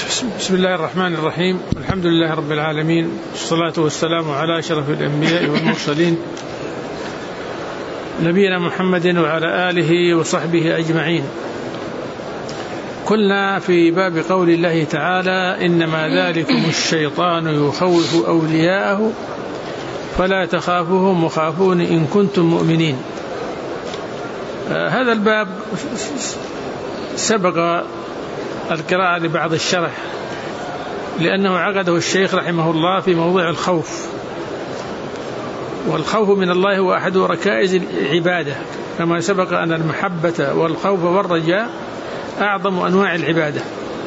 بسم الله الرحمن الرحيم. الحمد لله رب العالمين، والصلاة والسلام على أشرف الأنبياء والمرسلين نبينا محمد وعلى آله وصحبه أجمعين. كنا في باب قول الله تعالى: إنما ذلكم الشيطان يخوف أولياءه فلا تخافوهم وخافون إن كنتم مؤمنين. هذا الباب سبق القراءة لبعض الشرح، لأنه عقده الشيخ رحمه الله في موضوع الخوف، والخوف من الله هو أحد ركائز العبادة، كما سبق أن المحبة والخوف والرجاء أعظم أنواع العبادة.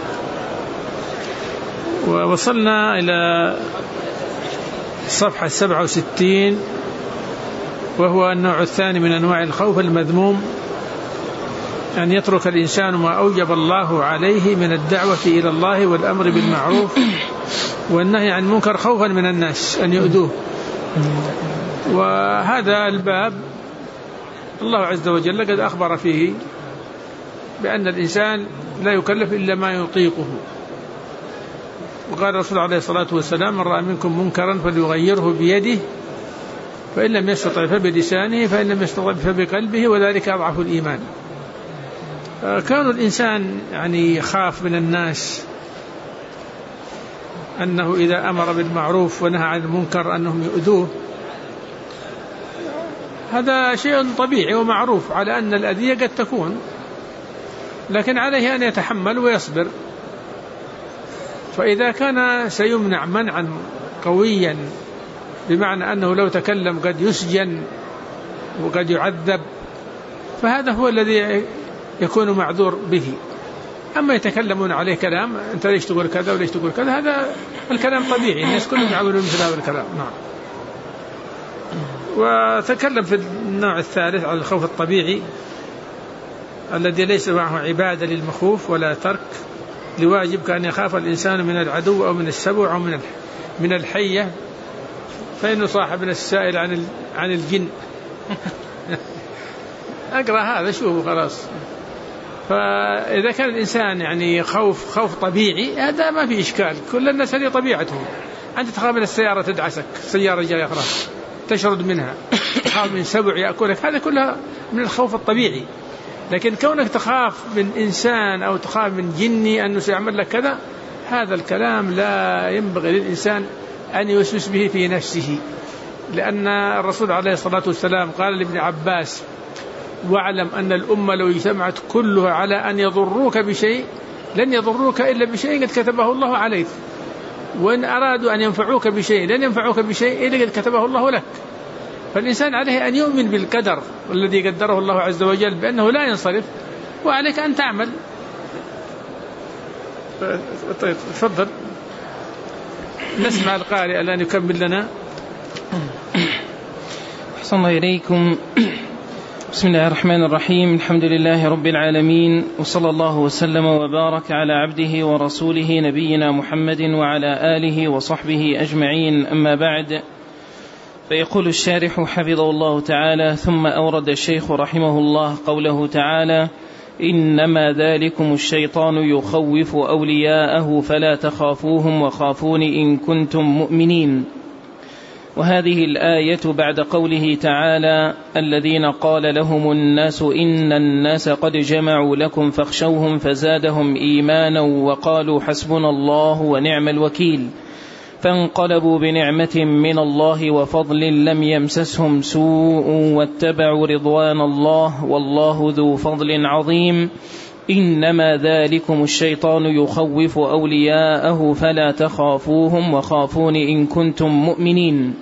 ووصلنا إلى صفحة 67، وهو النوع الثاني من أنواع الخوف المذموم: أن يترك الإنسان ما أوجب الله عليه من الدعوة إلى الله والأمر بالمعروف والنهي عن المنكر خوفا من الناس أن يؤذوه. وهذا الباب الله عز وجل قد أخبر فيه بأن الإنسان لا يكلف إلا ما يطيقه، وقال الرسول عليه الصلاة والسلام: من رأى منكم منكرا فليغيره بيده، فإن لم يستطع فبلسانه، فإن لم يستطع فبقلبه، وذلك أضعف الإيمان. كان الإنسان يخاف من الناس، أنه إذا أمر بالمعروف ونهى عن المنكر أنهم يؤذوه، هذا شيء طبيعي ومعروف على أن الأذية قد تكون، لكن عليه أن يتحمل ويصبر. فإذا كان سيمنع منعا قويا، بمعنى أنه لو تكلم قد يسجن وقد يعذب، فهذا هو الذي يكون معذور به. أما يتكلمون عليه كلام: أنت ليش تقول كذا وليش تقول كذا، هذا الكلام طبيعي، الناس كلهم يعملون مثل هذا الكلام. نعم. وتكلم في النوع الثالث على الخوف الطبيعي الذي ليس معه عبادة للمخوف ولا ترك لواجب، كأن يخاف الإنسان من العدو أو من السبع أو من الحية، فإنه صاحب السائل عن الجن. أقرأ هذا شوفوا خلاص. فإذا كان الإنسان خوف طبيعي، هذا ما في إشكال، كل الناس هذه طبيعتهم. أنت تخاف من السيارة تدعسك، سيارة جاية خلاص تشرد منها، تخاف من سبع يأكلك، هذا كلها من الخوف الطبيعي. لكن كونك تخاف من إنسان أو تخاف من جني أنه سيعمل لك كذا، هذا الكلام لا ينبغي للإنسان أن يوسوس به في نفسه، لأن الرسول عليه الصلاة والسلام قال لابن عباس: واعلم أن الأمة لو اجتمعت كلها على أن يضروك بشيء لن يضروك إلا بشيء قد كتبه الله عليك، وإن أرادوا أن ينفعوك بشيء لن ينفعوك بشيء إلا قد كتبه الله لك. فالإنسان عليه أن يؤمن بالقدر الذي قدره الله عز وجل بأنه لا ينصرف، وعليك أن تعمل. طيب تفضل نسمع القارئ الآن يكمل لنا. أحسن الله إليكم. بسم الله الرحمن الرحيم. الحمد لله رب العالمين، وصلى الله وسلم وبارك على عبده ورسوله نبينا محمد وعلى آله وصحبه أجمعين. أما بعد، فيقول الشارح حفظه الله تعالى: ثم أورد الشيخ رحمه الله قوله تعالى: إنما ذلكم الشيطان يخوف أولياءه فلا تخافوهم وخافون إن كنتم مؤمنين. وهذه الآية بعد قوله تعالى: الذين قال لهم الناس إن الناس قد جمعوا لكم فاخشوهم فزادهم إيمانا وقالوا حسبنا الله ونعم الوكيل، فانقلبوا بنعمة من الله وفضل لم يمسسهم سوء واتبعوا رضوان الله والله ذو فضل عظيم. إنما ذلكم الشيطان يخوف أولياءه فلا تخافوهم وخافون إن كنتم مؤمنين.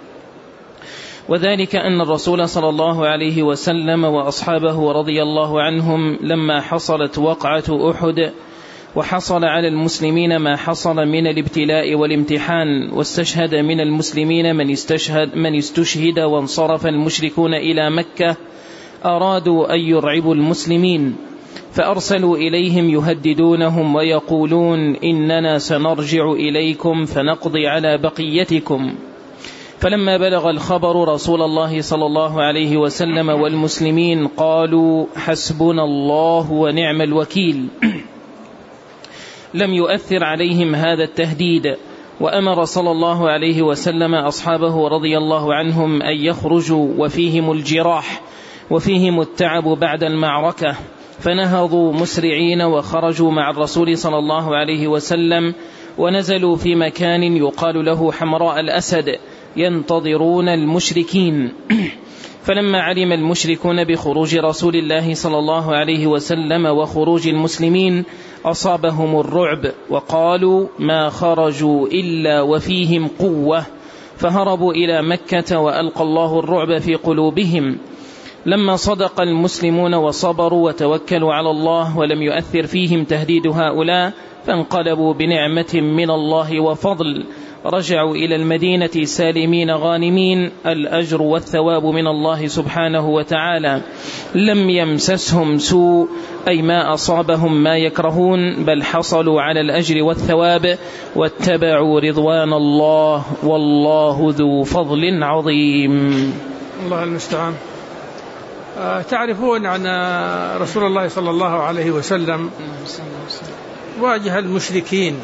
وذلك أن الرسول صلى الله عليه وسلم وأصحابه رضي الله عنهم لما حصلت وقعة أحد وحصل على المسلمين ما حصل من الابتلاء والامتحان، واستشهد من المسلمين من استشهد وانصرف المشركون إلى مكة، أرادوا أن يرعبوا المسلمين، فأرسلوا إليهم يهددونهم ويقولون: إننا سنرجع إليكم فنقضي على بقيتكم. فلما بلغ الخبر رسول الله صلى الله عليه وسلم والمسلمين قالوا: حسبنا الله ونعم الوكيل. لم يؤثر عليهم هذا التهديد، وأمر صلى الله عليه وسلم أصحابه رضي الله عنهم أن يخرجوا وفيهم الجراح وفيهم التعب بعد المعركة، فنهضوا مسرعين وخرجوا مع الرسول صلى الله عليه وسلم، ونزلوا في مكان يقال له حمراء الأسد ينتظرون المشركين. فلما علم المشركون بخروج رسول الله صلى الله عليه وسلم وخروج المسلمين أصابهم الرعب، وقالوا ما خرجوا إلا وفيهم قوة، فهربوا إلى مكة وألقى الله الرعب في قلوبهم. لما صدق المسلمون وصبروا وتوكلوا على الله ولم يؤثر فيهم تهديد هؤلاء، فانقلبوا بنعمة من الله وفضل، رجعوا إلى المدينة سالمين غانمين، الأجر والثواب من الله سبحانه وتعالى. لم يمسسهم سوء، أي ما أصابهم ما يكرهون، بل حصلوا على الأجر والثواب واتبعوا رضوان الله، والله ذو فضل عظيم. الله المستعان. تعرفون أن رسول الله صلى الله عليه وسلم واجه المشركين،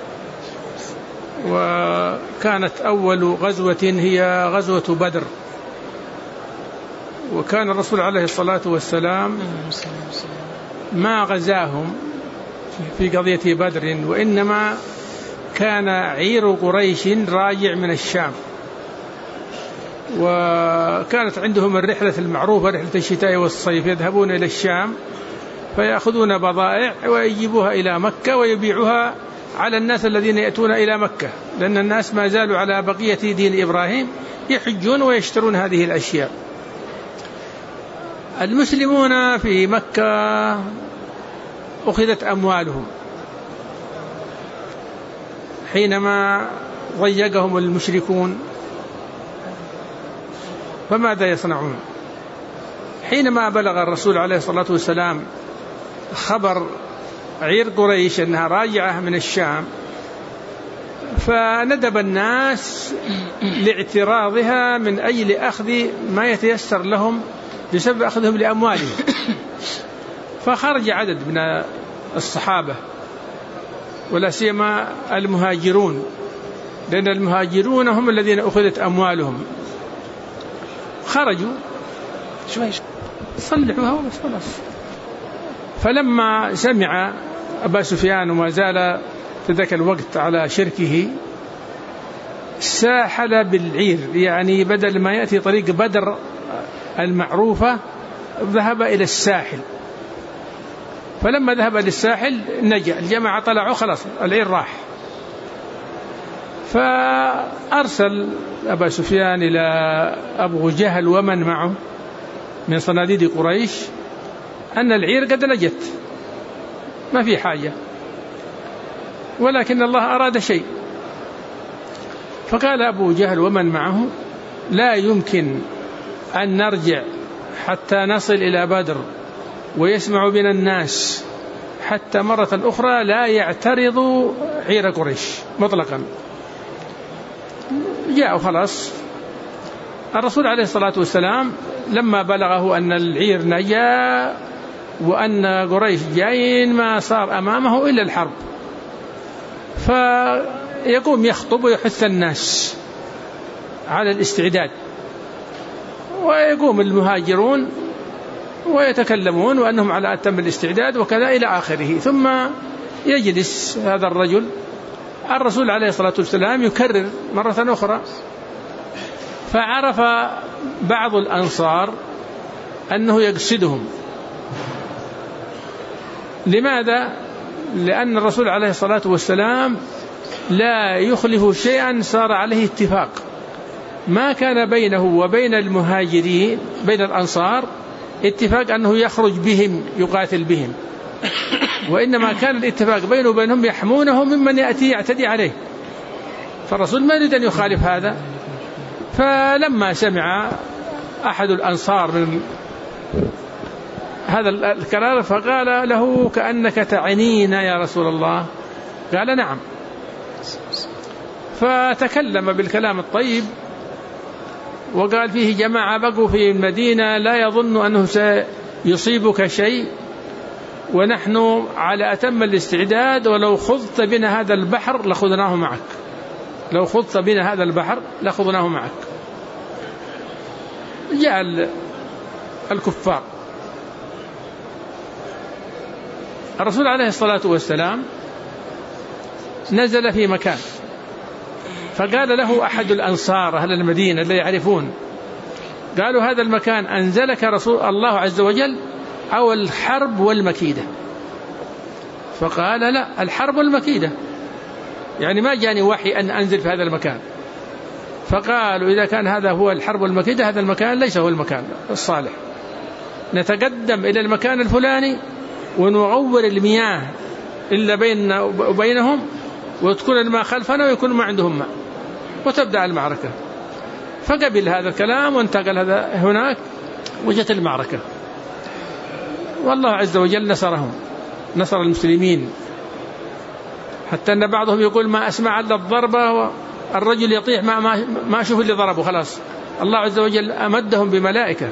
وكانت أول غزوة هي غزوة بدر، وكان الرسول عليه الصلاة والسلام ما غزاهم في قضية بدر، وإنما كان عير قريش راجع من الشام، وكانت عندهم الرحلة المعروفة رحلة الشتاء والصيف، يذهبون إلى الشام فيأخذون بضائع ويجيبوها إلى مكة ويبيعوها على الناس الذين يأتون إلى مكة، لأن الناس ما زالوا على بقية دين إبراهيم، يحجون ويشترون هذه الأشياء. المسلمون في مكة أخذت أموالهم حينما ضيقهم المشركون، فماذا يصنعون؟ حينما بلغ الرسول عليه الصلاة والسلام خبر عير قريش أنها راجعة من الشام، فندب الناس لاعتراضها من أجل أخذ ما يتيسر لهم بسبب أخذهم لأموالهم. فخرج عدد من الصحابة ولا سيما المهاجرون، لأن المهاجرون هم الذين أخذت أموالهم، خرجوا صلحوها وبس خلاص. فلما سمع أبا سفيان وما زال في ذاك الوقت على شركه، ساحل بالعير، يعني بدل ما يأتي طريق بدر المعروفة ذهب إلى الساحل. فلما ذهب للساحل نجا، الجماعة طلعوا خلاص العير راح. فأرسل أبا سفيان إلى أبو جهل ومن معه من صناديد قريش أن العير قد نجت، ما في حاجة، ولكن الله أراد شيء. فقال أبو جهل ومن معه لا يمكن أن نرجع حتى نصل إلى بدر ويسمع بنا الناس حتى مرة أخرى لا يعترضوا عير قريش مطلقا. جاءوا خلاص. الرسول عليه الصلاة والسلام لما بلغه أن العير نجا وأن قريش جايين ما صار أمامه إلا الحرب، فيقوم يخطب ويحث الناس على الاستعداد، ويقوم المهاجرون ويتكلمون وأنهم على أتم الاستعداد وكذا إلى آخره. ثم يجلس هذا الرسول عليه الصلاة والسلام يكرر مرة أخرى. فعرف بعض الأنصار أنه يقصدهم. لماذا؟ لأن الرسول عليه الصلاة والسلام لا يخلف شيئا صار عليه اتفاق، ما كان بينه وبين المهاجرين بين الأنصار اتفاق أنه يخرج بهم يقاتل بهم، وإنما كان الاتفاق بينه وبينهم يحمونه ممن يأتي يعتدي عليه، فالرسول ما يريد أن يخالف هذا. فلما سمع أحد الأنصار من هذا الكلام فقال له كأنك تعنينا يا رسول الله، قال نعم. فتكلم بالكلام الطيب وقال فيه جماعة بقوا في المدينة لا يظن أنه سيصيبك شيء، ونحن على أتم الاستعداد، ولو خضت بنا هذا البحر لخذناه معك، لو خضت بنا هذا البحر لخذناه معك. جاء الكفار. الرسول عليه الصلاة والسلام نزل في مكان، فقال له أحد الأنصار أهل المدينة اللي يعرفون، قالوا هذا المكان أنزلك رسول الله عز وجل أو الحرب والمكيدة؟ فقال لا، الحرب والمكيدة، يعني ما جاني وحي أن أنزل في هذا المكان. فقالوا إذا كان هذا هو الحرب والمكيدة هذا المكان ليس هو المكان الصالح، نتقدم إلى المكان الفلاني ونغور المياه إلا بيننا وبينهم، وتكون الماء خلفنا ويكون ما عندهم ماء، وتبدأ المعركة. فقبل هذا الكلام وانتقل هذا هناك، وجت المعركة، والله عز وجل نصرهم، نصر المسلمين، حتى أن بعضهم يقول ما أسمع إلا الضربة والرجل يطيح ما أشوف اللي ضربه، خلاص الله عز وجل أمدهم بملائكة.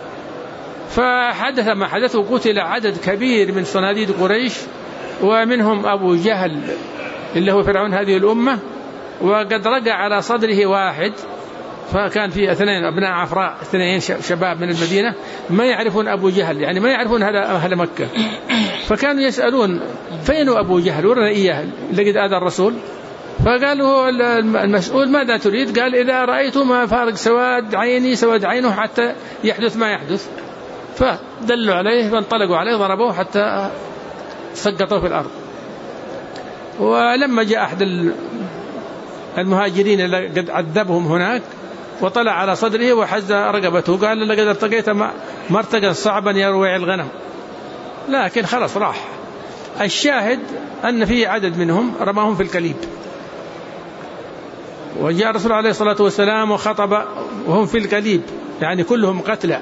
فحدث ما حدث، وقتل عدد كبير من صناديد قريش، ومنهم أبو جهل اللي هو فرعون هذه الأمة، وقد رجع على صدره واحد، فكان في 2 أبناء عفراء 2 شباب من المدينة ما يعرفون أبو جهل، يعني ما يعرفون هذا أهل مكة، فكانوا يسألون فين أبو جهل ورنا إياه لقد آذى الرسول. فقالوا المسؤول ماذا تريد؟ قال إذا رأيتم فارق سواد عيني سواد عينه حتى يحدث ما يحدث. فدلوا عليه فانطلقوا عليه ضربوه حتى سقطوه في الأرض. ولما جاء أحد المهاجرين اللي قد عذبهم هناك وطلع على صدره وحز رقبته، قال لقد ارتقيت مرتقا صعبا يروع الغنم، لكن خلاص راح. الشاهد أن في عدد منهم رماهم في الكليب، وجاء الرسول عليه الصلاة والسلام وخطب وهم في الكليب، يعني كلهم قتلى،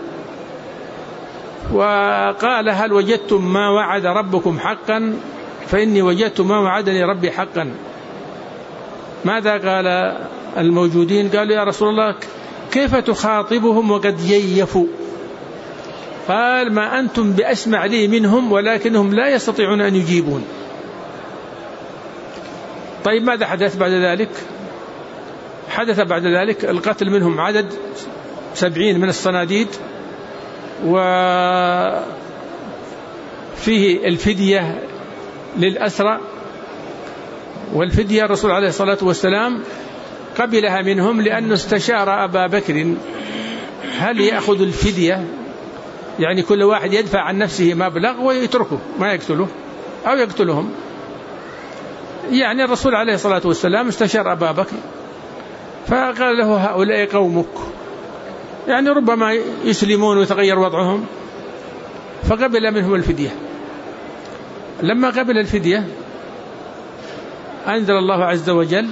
وقال هل وجدتم ما وعد ربكم حقا؟ فإني وجدت ما وعدني ربي حقا. ماذا قال الموجودين؟ قالوا يا رسول الله كيف تخاطبهم وقد ييفوا؟ قال ما أنتم بأسمع لي منهم ولكنهم لا يستطيعون أن يجيبون. طيب ماذا حدث بعد ذلك؟ حدث بعد ذلك القتل منهم عدد 70 من الصناديد، وفيه الفدية للأسرى، والفدية الرسول عليه الصلاة والسلام قبلها منهم لأنه استشار أبا بكر هل يأخذ الفدية، يعني كل واحد يدفع عن نفسه مبلغ ويتركه ما يقتله أو يقتلهم. يعني الرسول عليه الصلاة والسلام استشار أبا بكر فقال له هؤلاء قومك، يعني ربما يسلمون ويتغير وضعهم، فقبل منهم الفدية. لما قبل الفدية أنزل الله عز وجل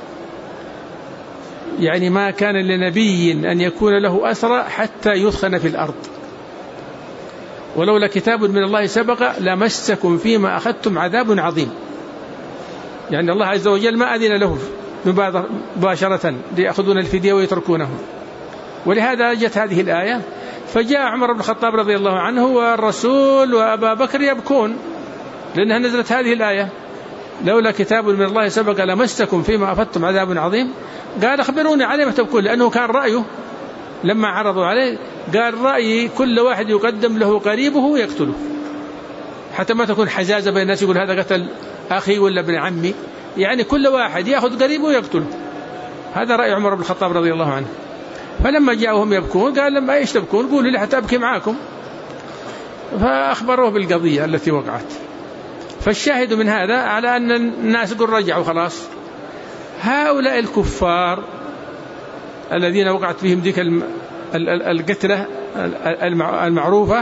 يعني ما كان لنبي أن يكون له أسرى حتى يثخن في الأرض، ولولا كتاب من الله سبق لمسكم فيما أخذتم عذاب عظيم. يعني الله عز وجل ما أذن له مباشرة ليأخذون الفدية ويتركونه، ولهذا جت هذه الآية. فجاء عمر بن الخطاب رضي الله عنه والرسول وأبا بكر يبكون لأنها نزلت هذه الآية لولا كتاب من الله سبق لمسكم فيما أخذتم عذاب عظيم. قال أخبروني عليه ما تبكون، لأنه كان رأيه لما عرضوا عليه قال رأيي كل واحد يقدم له قريبه ويقتله، حتى ما تكون حزازة بين الناس يقول هذا قتل أخي ولا ابن عمي، يعني كل واحد يأخذ قريبه ويقتله. هذا رأي عمر بن الخطاب رضي الله عنه. فلما جاءوهم يبكون قال لما إيش تبكون؟ قولوا لي حتى أبكي معاكم. فأخبروه بالقضية التي وقعت. فالشاهد من هذا على أن الناس قل رجعوا خلاص. هؤلاء الكفار الذين وقعت بهم ذيك القتلة المعروفة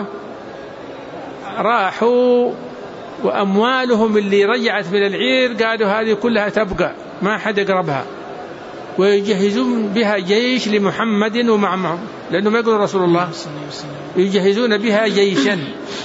راحوا وأموالهم اللي رجعت من العير قالوا هذه كلها تبقى ما حد يقربها، ويجهزون بها جيش لمحمد ومعه، لأنه ما يقول رسول الله، يجهزون بها جيشا.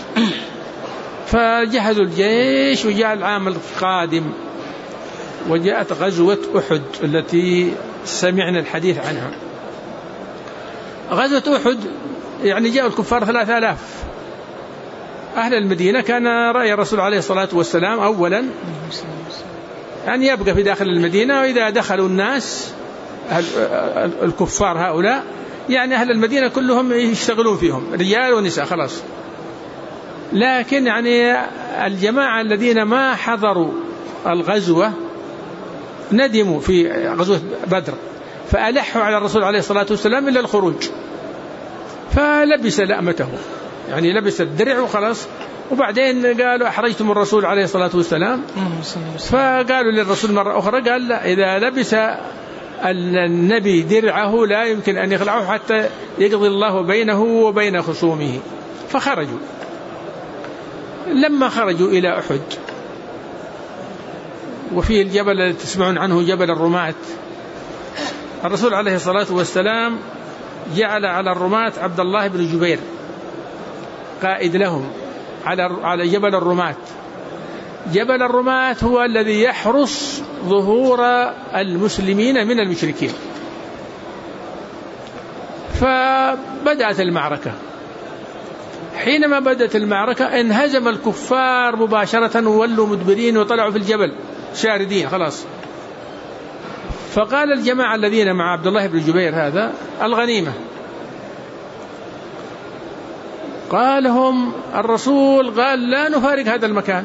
فجهزوا الجيش وجاء العام القادم وجاءت غزوة أحد التي سمعنا الحديث عنها. غزوة أحد يعني جاء الكفار 3000 أهل المدينة كان رأي الرسول عليه الصلاة والسلام أولا أن يبقى في داخل المدينة، وإذا دخلوا الناس الكفار هؤلاء يعني أهل المدينة كلهم يشتغلون فيهم رجال ونساء خلاص. لكن يعني الجماعة الذين ما حضروا الغزوة ندموا في غزوة بدر، فألحوا على الرسول عليه الصلاة والسلام إلا الخروج، فلبس لأمته يعني لبس الدرع وخلاص. وبعدين قالوا أحرجتم الرسول عليه الصلاة والسلام، فقالوا للرسول مرة أخرى قال لا، إذا لبس النبي درعه لا يمكن أن يخلعه حتى يقضي الله بينه وبين خصومه. فخرجوا. لما خرجوا إلى أحد، وفيه الجبل الذي تسمعون عنه جبل الرماة، الرسول عليه الصلاة والسلام جعل على الرماة عبد الله بن جبير قائد لهم على جبل الرماة. جبل الرماة هو الذي يحرس ظهور المسلمين من المشركين. فبدأت المعركة. حينما بدأت المعركة انهزم الكفار مباشرة وولوا مدبرين وطلعوا في الجبل شاردين خلاص. فقال الجماعة الذين مع عبد الله بن جبير هذا الغنيمة، قال هم الرسول قال لا نفارق هذا المكان،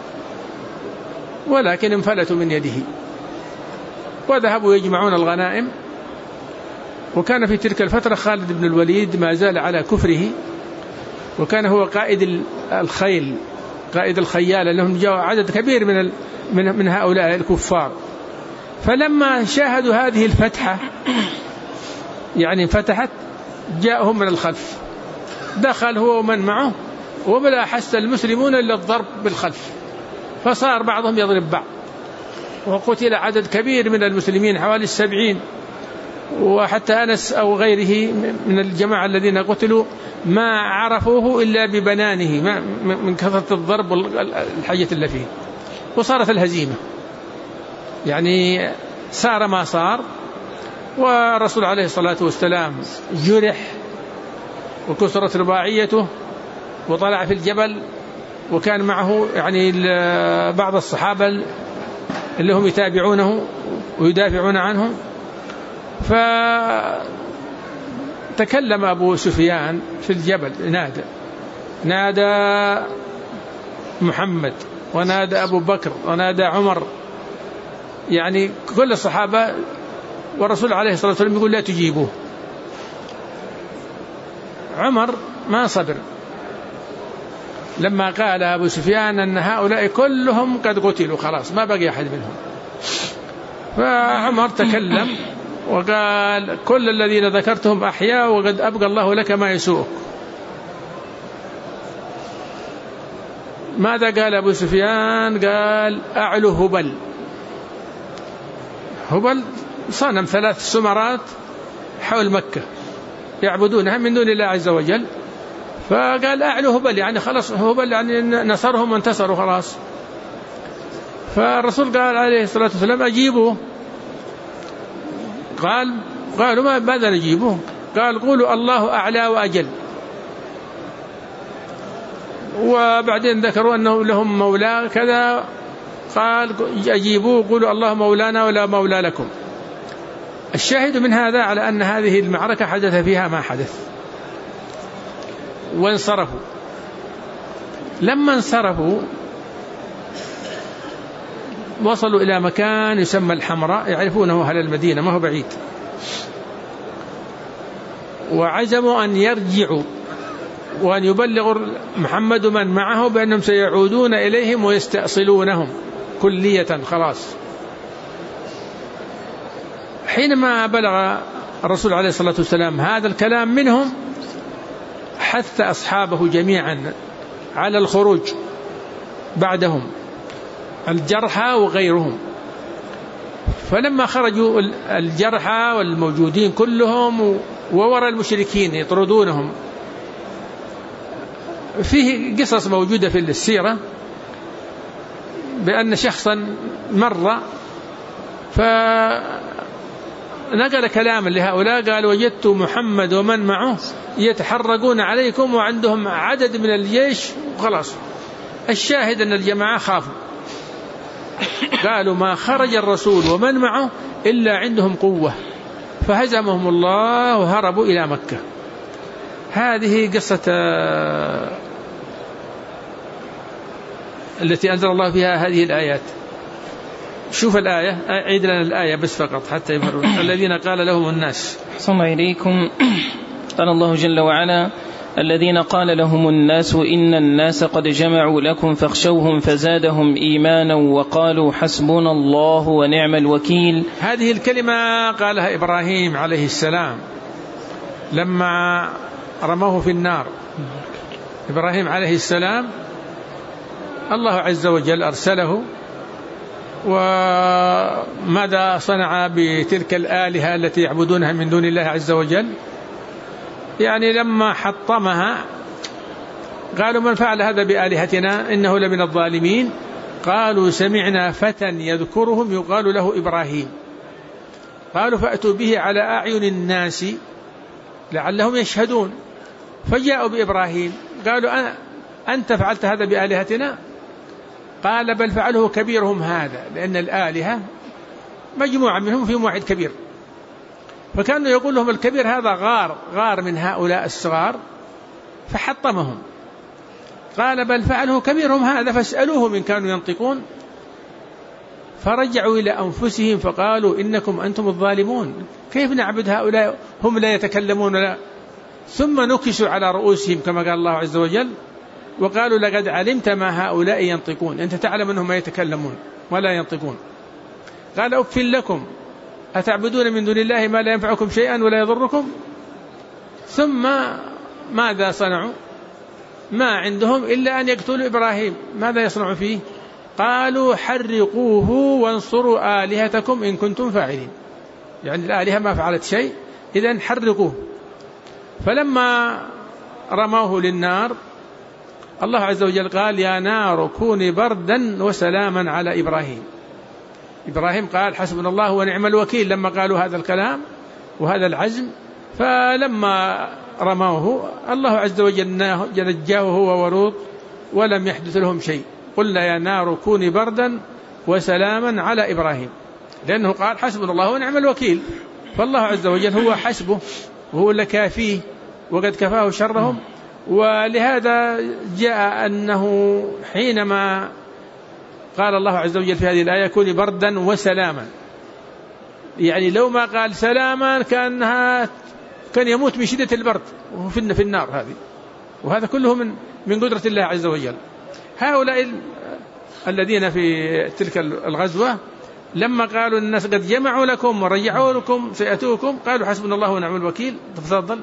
ولكن انفلتوا من يده وذهبوا يجمعون الغنائم. وكان في تلك الفترة خالد بن الوليد ما زال على كفره، وكان هو قائد الخيل، قائد الخيال، لهم جاء عدد كبير من هؤلاء الكفار. فلما شاهدوا هذه الفتحة يعني فتحت، جاءهم من الخلف، دخل هو ومن معه، وبلا حس المسلمون إلا الضرب بالخلف، فصار بعضهم يضرب بعض، وقتل عدد كبير من المسلمين حوالي 70. وحتى أنس أو غيره من الجماعة الذين قتلوا ما عرفوه إلا ببنانه من كثرة الضرب والحاجة اللي فيه. وصارت الهزيمة، يعني صار ما صار. والرسول عليه الصلاة والسلام جرح وكسرت رباعيته وطلع في الجبل، وكان معه يعني بعض الصحابة اللي هم يتابعونه ويدافعون عنه. فتكلم أبو سفيان في الجبل، نادى محمد، ونادى أبو بكر، ونادى عمر، يعني كل الصحابة. والرسول عليه الصلاة والسلام يقول لا تجيبوه. عمر ما صبر لما قال أبو سفيان أن هؤلاء كلهم قد قتلوا خلاص ما بقي أحد منهم. فعمر تكلم وقال كل الذين ذكرتهم أحياء، وقد أبقى الله لك ما يسوءك. ماذا قال أبو سفيان؟ قال أعلو هبل. هبل صنم 3 سمرات حول مكة يعبدونها من دون الله عز وجل. فقال أعلو هبل، يعني خلاص هبل يعني نصرهم وانتصروا خلاص. فالرسول قال عليه الصلاة والسلام أجيبوا. قالوا ماذا نجيبه؟ قال قولوا الله أعلى وأجل. وبعدين ذكروا أنه لهم مولى كذا، قال أجيبوا قولوا الله مولانا ولا مولى لكم. الشاهد من هذا على أن هذه المعركة حدث فيها ما حدث. وانصرفوا. لما انصرفوا وصلوا إلى مكان يسمى الحمراء، يعرفونه أهل المدينة ما هو بعيد، وعزموا أن يرجعوا وأن يبلغوا محمد من معه بأنهم سيعودون إليهم ويستأصلونهم كلية خلاص. حينما بلغ الرسول عليه الصلاة والسلام هذا الكلام منهم حث أصحابه جميعا على الخروج بعدهم، الجرحى وغيرهم. فلما خرجوا الجرحى والموجودين كلهم ووراء المشركين يطردونهم، فيه قصص موجودة في السيرة بأن شخصا مر نقل كلاما لهؤلاء قال وجدت محمد ومن معه يتحرقون عليكم وعندهم عدد من الجيش وخلاص. الشاهد أن الجماعة خافوا، قالوا ما خرج الرسول ومن معه إلا عندهم قوة، فهزمهم الله وهربوا إلى مكة. هذه قصة التي أنزل الله فيها هذه الآيات. شوف الآية، عيد لنا الآية بس فقط حتى يفهمون. الذين قال لهم الناس. صلى إليكم. قال الله جل وعلا الذين قال لهم الناس إن الناس قد جمعوا لكم فاخشوهم فزادهم إيمانا وقالوا حسبنا الله ونعم الوكيل. هذه الكلمة قالها إبراهيم عليه السلام لما رموه في النار. إبراهيم عليه السلام الله عز وجل أرسله، وماذا صنع بتلك الآلهة التي يعبدونها من دون الله عز وجل؟ يعني لما حطمها قالوا من فعل هذا بآلهتنا إنه لمن الظالمين. قالوا سمعنا فتى يذكرهم يقال له إبراهيم. قالوا فأتوا به على أعين الناس لعلهم يشهدون. فجاءوا بإبراهيم قالوا أنت فعلت هذا بآلهتنا؟ قال بل فعله كبيرهم هذا، لأن الآلهة مجموعة منهم في واحد كبير، فكانوا يقول لهم الكبير هذا غار من هؤلاء الصغار فحطمهم. قال بل فعله كبيرهم هذا فاسألوهم إن كانوا ينطقون. فرجعوا إلى أنفسهم فقالوا إنكم أنتم الظالمون، كيف نعبد هؤلاء هم لا يتكلمون لا. ثم نكسوا على رؤوسهم كما قال الله عز وجل وقالوا لقد علمت ما هؤلاء ينطقون، أنت تعلم أنهم ما يتكلمون ولا ينطقون. قال أفل لكم أتعبدون من دون الله ما لا ينفعكم شيئا ولا يضركم. ثم ماذا صنعوا؟ ما عندهم إلا أن يقتلوا إبراهيم. ماذا يصنعوا فيه؟ قالوا حرقوه وانصروا آلهتكم إن كنتم فاعلين. يعني الآلهة ما فعلت شيء، إذن حرقوه. فلما رموه للنار الله عز وجل قال يا نار كوني بردا وسلاما على إبراهيم. إبراهيم قال حسبنا الله ونعم الوكيل لما قالوا هذا الكلام وهذا العزم. فلما رموه الله عز وجل نجاه هو ولوط ولم يحدث لهم شيء. قلنا يا نار كوني بردا وسلاما على إبراهيم، لأنه قال حسبنا الله ونعم الوكيل، فالله عز وجل هو حسبه وهو اللي كافيه وقد كفاه شرهم. ولهذا جاء أنه حينما قال الله عز وجل في هذه الآية كوني بردا وسلاما، يعني لو ما قال سلاما كان يموت من شدة البرد وهو في النار هذه. وهذا كله من قدرة الله عز وجل. هؤلاء الذين في تلك الغزوة لما قالوا الناس قد جمعوا لكم ورجعوا لكم سيأتوكم قالوا حسبنا الله ونعم الوكيل. تفضل.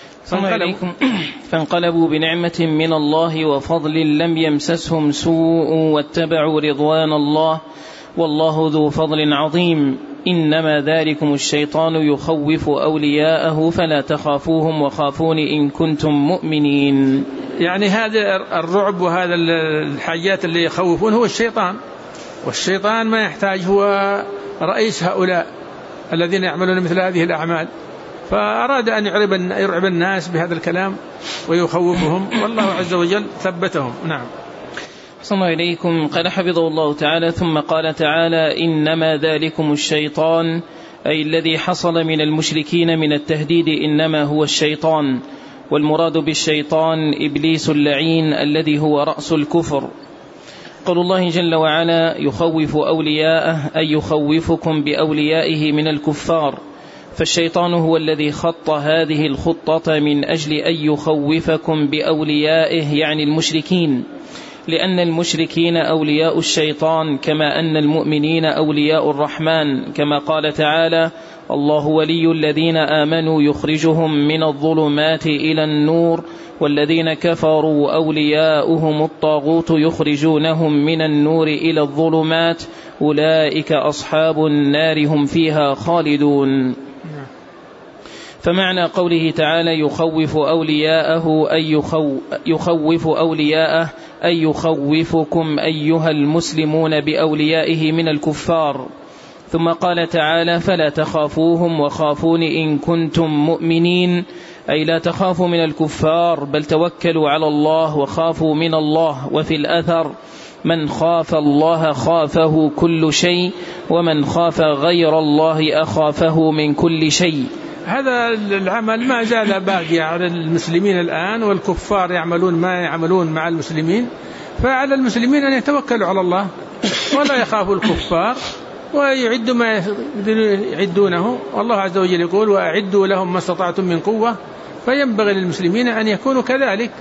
فانقلبوا بنعمة من الله وفضل لم يمسسهم سوء واتبعوا رضوان الله والله ذو فضل عظيم. إنما ذلكم الشيطان يخوف أولياءه فلا تخافوهم وخافون إن كنتم مؤمنين. يعني هذا الرعب وهذا الحاجات اللي يخوفون هو الشيطان، والشيطان ما يحتاج، هو رئيس هؤلاء الذين يعملون مثل هذه الأعمال، فأراد أن يرعب الناس بهذا الكلام ويخوفهم، والله عز وجل ثبتهم. نعم. صلى الله إليكم. قال حفظه الله تعالى ثم قال تعالى إنما ذلكم الشيطان، أي الذي حصل من المشركين من التهديد إنما هو الشيطان، والمراد بالشيطان إبليس اللعين الذي هو رأس الكفر. قال الله جل وعلا يخوف أولياءه أي يخوفكم بأوليائه من الكفار، فالشيطان هو الذي خط هذه الخطة من أجل أن يخوفكم بأوليائه يعني المشركين، لأن المشركين أولياء الشيطان كما أن المؤمنين أولياء الرحمن، كما قال تعالى الله ولي الذين آمنوا يخرجهم من الظلمات إلى النور والذين كفروا أولياؤهم الطاغوت يخرجونهم من النور إلى الظلمات أولئك أصحاب النار هم فيها خالدون. فمعنى قوله تعالى يخوف أولياءه أي يخوف أولياءه أي يخوفكم أيها المسلمون بأوليائه من الكفار، ثم قال تعالى: فلا تخافوهم وخافون إن كنتم مؤمنين، أي لا تخافوا من الكفار بل توكلوا على الله وخافوا من الله. وفي الأثر: من خاف الله خافه كل شيء، ومن خاف غير الله أخافه من كل شيء. هذا العمل ما زال باقي على المسلمين الآن، والكفار يعملون ما يعملون مع المسلمين، فعلى المسلمين أن يتوكلوا على الله ولا يخافوا الكفار ويعدوا ما يعدونه. والله عز وجل يقول: وأعدوا لهم ما استطعتم من قوة. فينبغي للمسلمين أن يكونوا كذلك.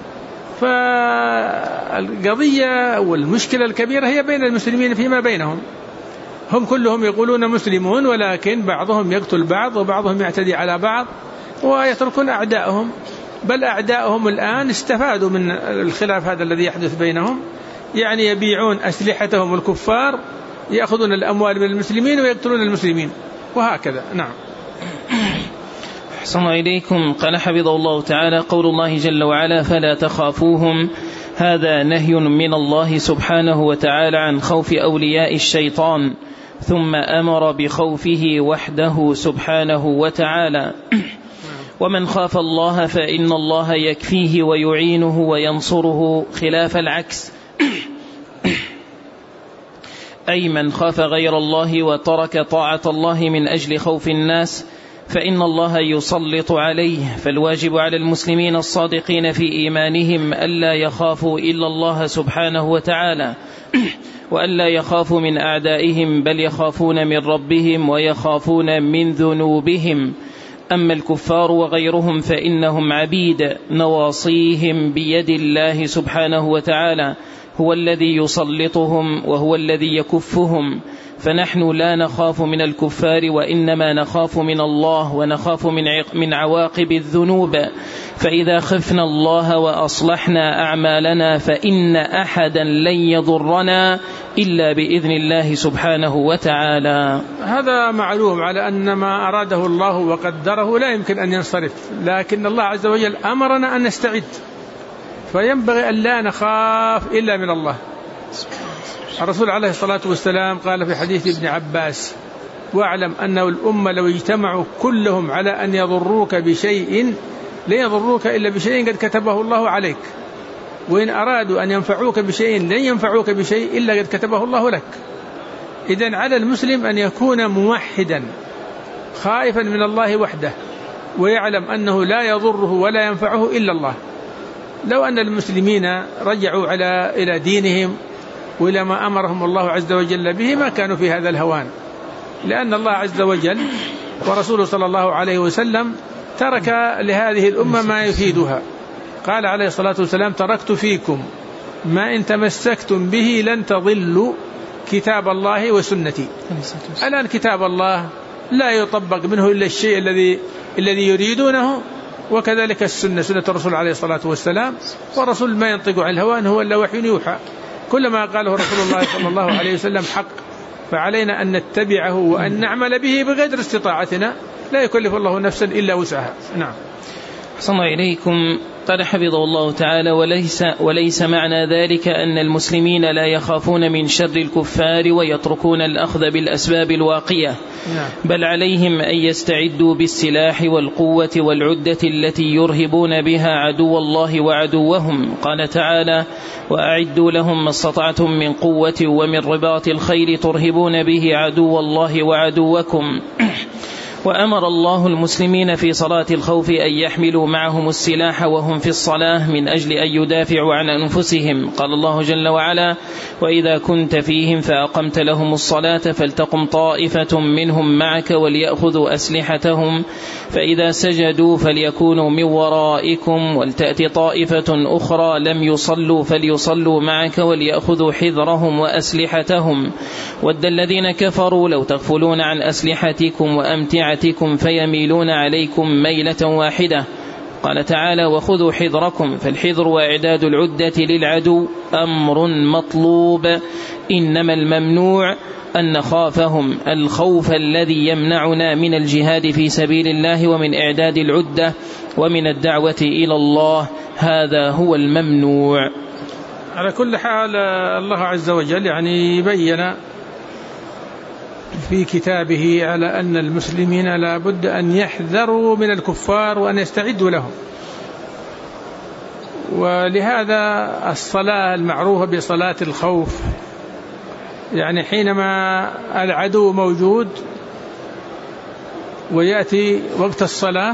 فالقضية والمشكلة الكبيرة هي بين المسلمين فيما بينهم، هم كلهم يقولون مسلمون، ولكن بعضهم يقتل بعض وبعضهم يعتدي على بعض ويتركون أعدائهم. بل أعدائهم الآن استفادوا من الخلاف هذا الذي يحدث بينهم، يعني يبيعون أسلحتهم الكفار، يأخذون الأموال من المسلمين ويقتلون المسلمين، وهكذا. نعم. أحسن إليكم. قال حفظه الله تعالى: قول الله جل وعلا: فلا تخافوهم، هذا نهي من الله سبحانه وتعالى عن خوف أولياء الشيطان، ثم أمر بخوفه وحده سبحانه وتعالى. ومن خاف الله فإن الله يكفيه ويعينه وينصره، خلاف العكس، أي من خاف غير الله وترك طاعة الله من أجل خوف الناس فإن الله يسلط عليه. فالواجب على المسلمين الصادقين في إيمانهم ألا يخافوا إلا الله سبحانه وتعالى، وألا يخافوا من أعدائهم، بل يخافون من ربهم ويخافون من ذنوبهم. أما الكفار وغيرهم فإنهم عبيد، نواصيهم بيد الله سبحانه وتعالى، هو الذي يسلطهم وهو الذي يكفهم. فنحن لا نخاف من الكفار، وإنما نخاف من الله، ونخاف من عواقب الذنوب. فإذا خفنا الله وأصلحنا أعمالنا فإن أحدا لن يضرنا إلا بإذن الله سبحانه وتعالى. هذا معلوم على أن ما أراده الله وقدره لا يمكن أن ينصرف، لكن الله عز وجل أمرنا أن نستعد، فينبغي أن لا نخاف إلا من الله. الرسول عليه الصلاة والسلام قال في حديث ابن عباس: واعلم أن الأمة لو اجتمعوا كلهم على أن يضروك بشيء لن يضروك إلا بشيء قد كتبه الله عليك، وإن أرادوا أن ينفعوك بشيء لن ينفعوك بشيء إلا قد كتبه الله لك. إذن على المسلم أن يكون موحدا خائفا من الله وحده، ويعلم أنه لا يضره ولا ينفعه إلا الله. لو أن المسلمين رجعوا إلى دينهم وإلى ما أمرهم الله عز وجل به ما كانوا في هذا الهوان، لأن الله عز وجل ورسوله صلى الله عليه وسلم ترك لهذه الأمة ما يفيدها. قال عليه الصلاة والسلام: تركت فيكم ما إن تمسكتم به لن تضلوا، كتاب الله وسنتي. الآن كتاب الله لا يطبق منه إلا الشيء الذي يريدونه، وكذلك السنة، سنة الرسول عليه الصلاة والسلام. والرسول ما ينطق عن الهوى، هو إلا وحي يوحى. كل ما قاله رسول الله صلى الله عليه وسلم حق، فعلينا أن نتبعه وأن نعمل به بقدر استطاعتنا، لا يكلف الله نفسا إلا وسعها. نعم. أحسن إليكم. قال حفظه الله تعالى: وليس معنى ذلك أن المسلمين لا يخافون من شر الكفار ويتركون الأخذ بالأسباب الواقية، بل عليهم أن يستعدوا بالسلاح والقوة والعدة التي يرهبون بها عدو الله وعدوهم. قال تعالى: وأعدوا لهم ما استطعتم من قوة ومن رباط الخيل ترهبون به عدو الله وعدوكم. وأمر الله المسلمين في صلاة الخوف أن يحملوا معهم السلاح وهم في الصلاة من أجل أن يدافعوا عن أنفسهم. قال الله جل وعلا: وإذا كنت فيهم فأقمت لهم الصلاة فلتقم طائفة منهم معك وليأخذوا أسلحتهم فإذا سجدوا فليكونوا من ورائكم ولتأتي طائفة أخرى لم يصلوا فليصلوا معك وليأخذوا حذرهم وأسلحتهم ود الذين كفروا لو تغفلون عن أسلحتكم وأمتعتكم فيميلون عليكم ميلة واحدة. قال تعالى: وخذوا حذركم. فالحذر وإعداد العدة للعدو أمر مطلوب، إنما الممنوع أن نخافهم الخوف الذي يمنعنا من الجهاد في سبيل الله ومن إعداد العدة ومن الدعوة إلى الله، هذا هو الممنوع. على كل حال الله عز وجل يعني بين في كتابه على أن المسلمين لا بد أن يحذروا من الكفار وأن يستعدوا لهم. ولهذا الصلاة المعروفة بصلاة الخوف، يعني حينما العدو موجود ويأتي وقت الصلاة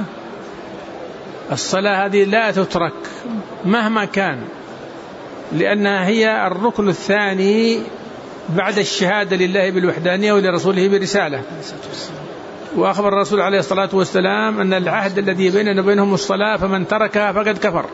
هذه لا تترك مهما كان، لأنها هي الركن الثاني بعد الشهادة لله بالوحدانية ولرسوله برسالة. وأخبر الرسول عليه الصلاة والسلام أن العهد الذي بيننا وبينهم الصلاة فمن تركها فقد كفر.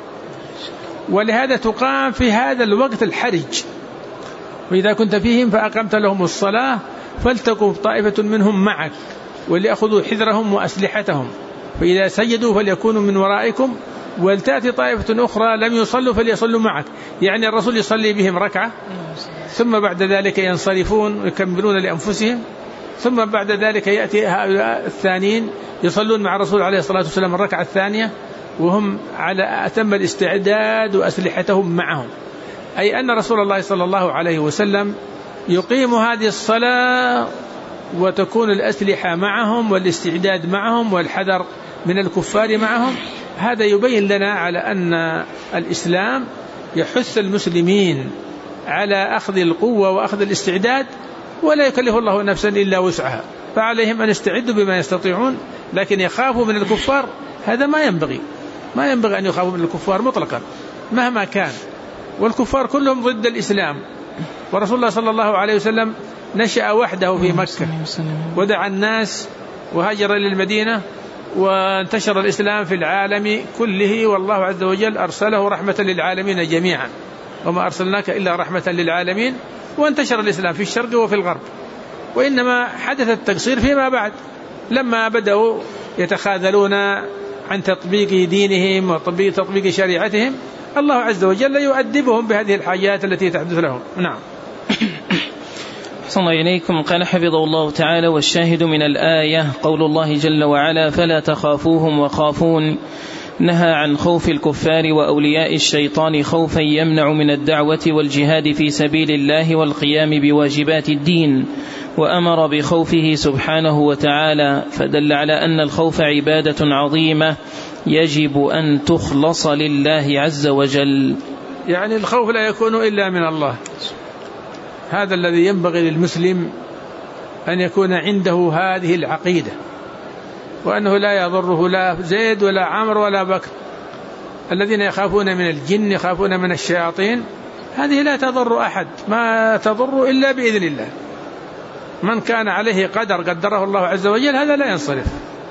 ولهذا تقام في هذا الوقت الحرج، وإذا كنت فيهم فأقمت لهم الصلاة فلتقم طائفة منهم معك وليأخذوا حذرهم وأسلحتهم، فإذا سجدوا فليكونوا من ورائكم ولتأتي طائفة أخرى لم يصلوا فليصلوا معك. يعني الرسول يصلي بهم ركعة ثم بعد ذلك ينصرفون ويكملون لأنفسهم، ثم بعد ذلك يأتي هؤلاء الثانيين يصلون مع الرسول عليه الصلاة والسلام الركعة الثانية وهم على أتم الاستعداد وأسلحتهم معهم، أي أن رسول الله صلى الله عليه وسلم يقيم هذه الصلاة وتكون الأسلحة معهم والاستعداد معهم والحذر من الكفار معهم. هذا يبين لنا على أن الإسلام يحث المسلمين على أخذ القوة وأخذ الاستعداد، ولا يكلف الله نفسا إلا وسعها، فعليهم أن يستعدوا بما يستطيعون، لكن يخافوا من الكفار هذا ما ينبغي أن يخافوا من الكفار مطلقا مهما كان، والكفار كلهم ضد الإسلام. ورسول الله صلى الله عليه وسلم نشأ وحده في مكة ودعا الناس وهاجر للمدينة وانتشر الإسلام في العالم كله، والله عز وجل أرسله رحمة للعالمين جميعا، وما أرسلناك إلا رحمة للعالمين. وانتشر الإسلام في الشرق وفي الغرب، وإنما حدث التقصير فيما بعد لما بدأوا يتخاذلون عن تطبيق دينهم وتطبيق شريعتهم. الله عز وجل يؤدبهم بهذه الحاجات التي تحدث لهم. نعم. أحسن الله إليكم. قال حفظه الله تعالى: والشاهد من الآية قول الله جل وعلا: فلا تخافوهم وخافون. نهى عن خوف الكفار وأولياء الشيطان خوفا يمنع من الدعوة والجهاد في سبيل الله والقيام بواجبات الدين، وأمر بخوفه سبحانه وتعالى، فدل على أن الخوف عبادة عظيمة يجب أن تخلص لله عز وجل. يعني الخوف لا يكون إلا من الله. هذا الذي ينبغي للمسلم أن يكون عنده هذه العقيدة، وأنه لا يضره لا زيد ولا عمر ولا بكر. الذين يخافون من الجن يخافون من الشياطين، هذه لا تضر أحد، ما تضر إلا بإذن الله. من كان عليه قدره الله عز وجل هذا لا ينصرف.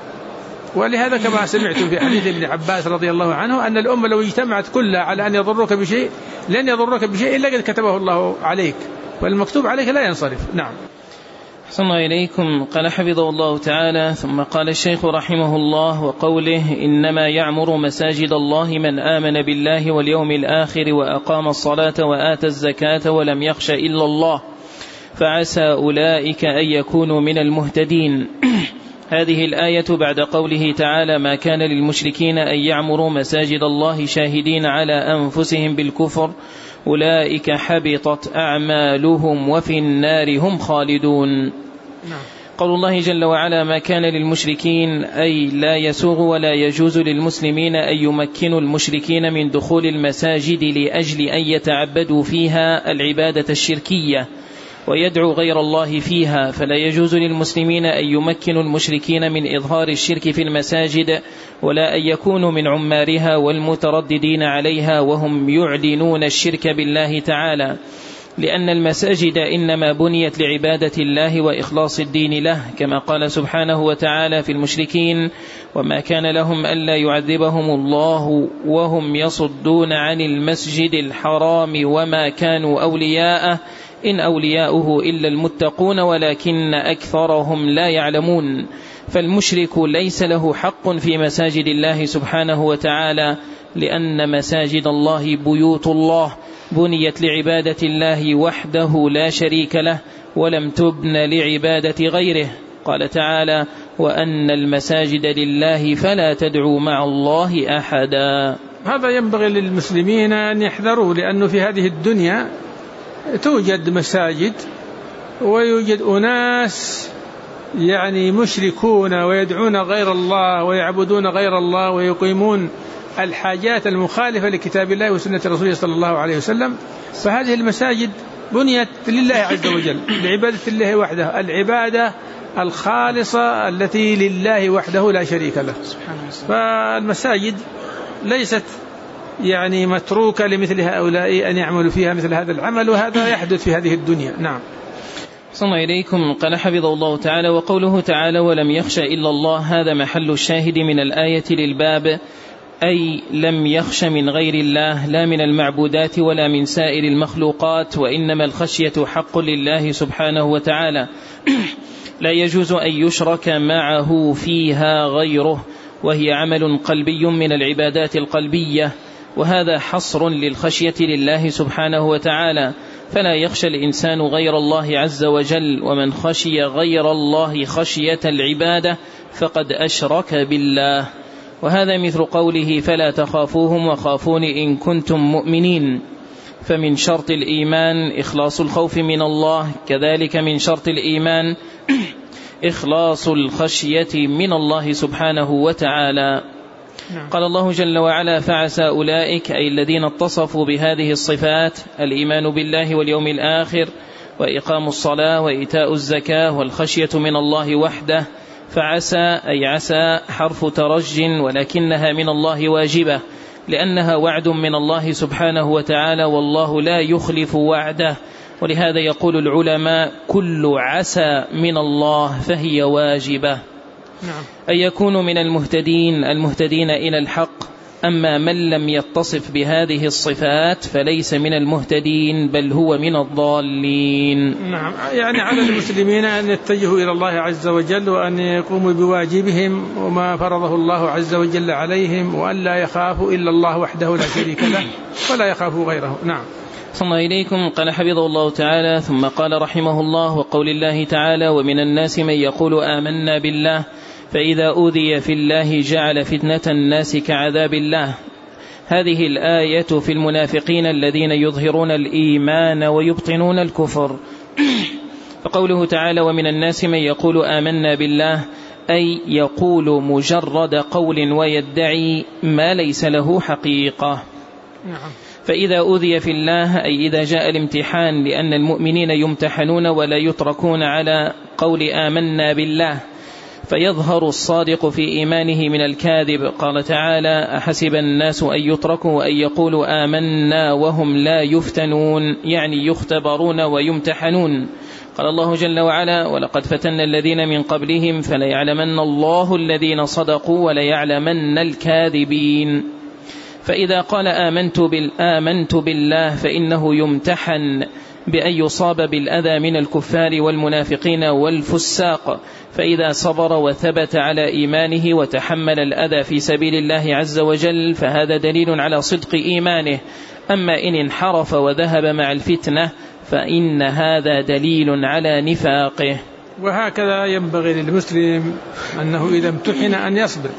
ولهذا كما سمعتم في حديث ابن عباس رضي الله عنه أن الأمة لو اجتمعت كلها على أن يضرك بشيء لن يضرك بشيء إلا قد كتبه الله عليك، والمكتوب عليك لا ينصرف. نعم. أحسن الله إليكم. قال حفظه الله تعالى: ثم قال الشيخ رحمه الله: وقوله: إنما يعمر مساجد الله من آمن بالله واليوم الآخر وأقام الصلاة وآتى الزكاة ولم يخش إلا الله فعسى أولئك أن يكونوا من المهتدين. هذه الآية بعد قوله تعالى: ما كان للمشركين أن يعمروا مساجد الله شاهدين على أنفسهم بالكفر أولئك حبطت أعمالهم وفي النار هم خالدون. قول الله جل وعلا: ما كان للمشركين، أي لا يسوغ ولا يجوز للمسلمين أن يمكنوا المشركين من دخول المساجد لأجل أن يتعبدوا فيها العبادة الشركية ويدعو غير الله فيها، فلا يجوز للمسلمين أن يمكنوا المشركين من إظهار الشرك في المساجد ولا أن يكونوا من عمارها والمترددين عليها وهم يعلنون الشرك بالله تعالى، لأن المساجد إنما بنيت لعبادة الله وإخلاص الدين له، كما قال سبحانه وتعالى في المشركين: وما كان لهم ألا يعذبهم الله وهم يصدون عن المسجد الحرام وما كانوا أولياءه إن أولياؤه إلا المتقون ولكن أكثرهم لا يعلمون. فالمشرك ليس له حق في مساجد الله سبحانه وتعالى، لأن مساجد الله بيوت الله بنيت لعبادة الله وحده لا شريك له ولم تبن لعبادة غيره. قال تعالى: وأن المساجد لله فلا تدعوا مع الله أحدا. هذا ينبغي للمسلمين أن يحذروا، لأنه في هذه الدنيا توجد مساجد ويوجد أناس يعني مشركون ويدعون غير الله ويعبدون غير الله ويقيمون الحاجات المخالفة لكتاب الله وسنة رسوله صلى الله عليه وسلم، فهذه المساجد بنيت لله عز وجل لعبادة الله وحده، العبادة الخالصة التي لله وحده لا شريك له. فالمساجد ليست يعني متروكة لمثل هؤلاء أن يعملوا فيها مثل هذا العمل، وهذا يحدث في هذه الدنيا. نعم. صلى إليكم. قال حفظه الله تعالى: وقوله تعالى: ولم يخش إلا الله، هذا محل الشاهد من الآية للباب، أي لم يخش من غير الله، لا من المعبودات ولا من سائر المخلوقات، وإنما الخشية حق لله سبحانه وتعالى، لا يجوز أن يشرك معه فيها غيره، وهي عمل قلبي من العبادات القلبية، وهذا حصر للخشية لله سبحانه وتعالى، فلا يخشى الإنسان غير الله عز وجل، ومن خشي غير الله خشية العبادة فقد أشرك بالله. وهذا مثل قوله: فلا تخافوهم وخافون إن كنتم مؤمنين. فمن شرط الإيمان إخلاص الخوف من الله، كذلك من شرط الإيمان إخلاص الخشية من الله سبحانه وتعالى. قال الله جل وعلا: فعسى أولئك، أي الذين اتصفوا بهذه الصفات، الإيمان بالله واليوم الآخر وإقام الصلاة وإيتاء الزكاة والخشية من الله وحده. فعسى أي عسى حرف ترج، ولكنها من الله واجبة، لأنها وعد من الله سبحانه وتعالى، والله لا يخلف وعده، ولهذا يقول العلماء: كل عسى من الله فهي واجبة. أن يكون من المهتدين إلى الحق. أما من لم يتصف بهذه الصفات فليس من المهتدين، بل هو من الضالين. نعم. يعني على المسلمين أن يتجهوا إلى الله عز وجل، وأن يقوموا بواجبهم وما فرضه الله عز وجل عليهم، وأن لا يخافوا إلا الله وحده لا شريك له، ولا يخافوا غيره. نعم. صلى إليكم. قال حفظه الله تعالى: ثم قال رحمه الله: وقول الله تعالى: ومن الناس من يقول آمنا بالله فإذا أوذي في الله جعل فتنة الناس كعذاب الله. هذه الآية في المنافقين الذين يظهرون الإيمان ويبطنون الكفر. فقوله تعالى: ومن الناس من يقول آمنا بالله، أي يقول مجرد قول ويدعي ما ليس له حقيقة. فإذا أوذي في الله أي إذا جاء الامتحان، لأن المؤمنين يمتحنون ولا يتركون على قول آمنا بالله، فيظهر الصادق في إيمانه من الكاذب. قال تعالى: أحسب الناس أن يتركوا أن يقولوا آمنا وهم لا يفتنون، يعني يختبرون ويمتحنون. قال الله جل وعلا: ولقد فتنا الذين من قبلهم فليعلمن الله الذين صدقوا وليعلمن الكاذبين. فإذا قال آمنت بالله فإنه يمتحن بأن يصاب بالأذى من الكفار والمنافقين والفساق، فإذا صبر وثبت على إيمانه وتحمل الأذى في سبيل الله عز وجل فهذا دليل على صدق إيمانه. أما إن انحرف وذهب مع الفتنة فإن هذا دليل على نفاقه. وهكذا ينبغي للمسلم أنه إذا امتحن أن يصبر،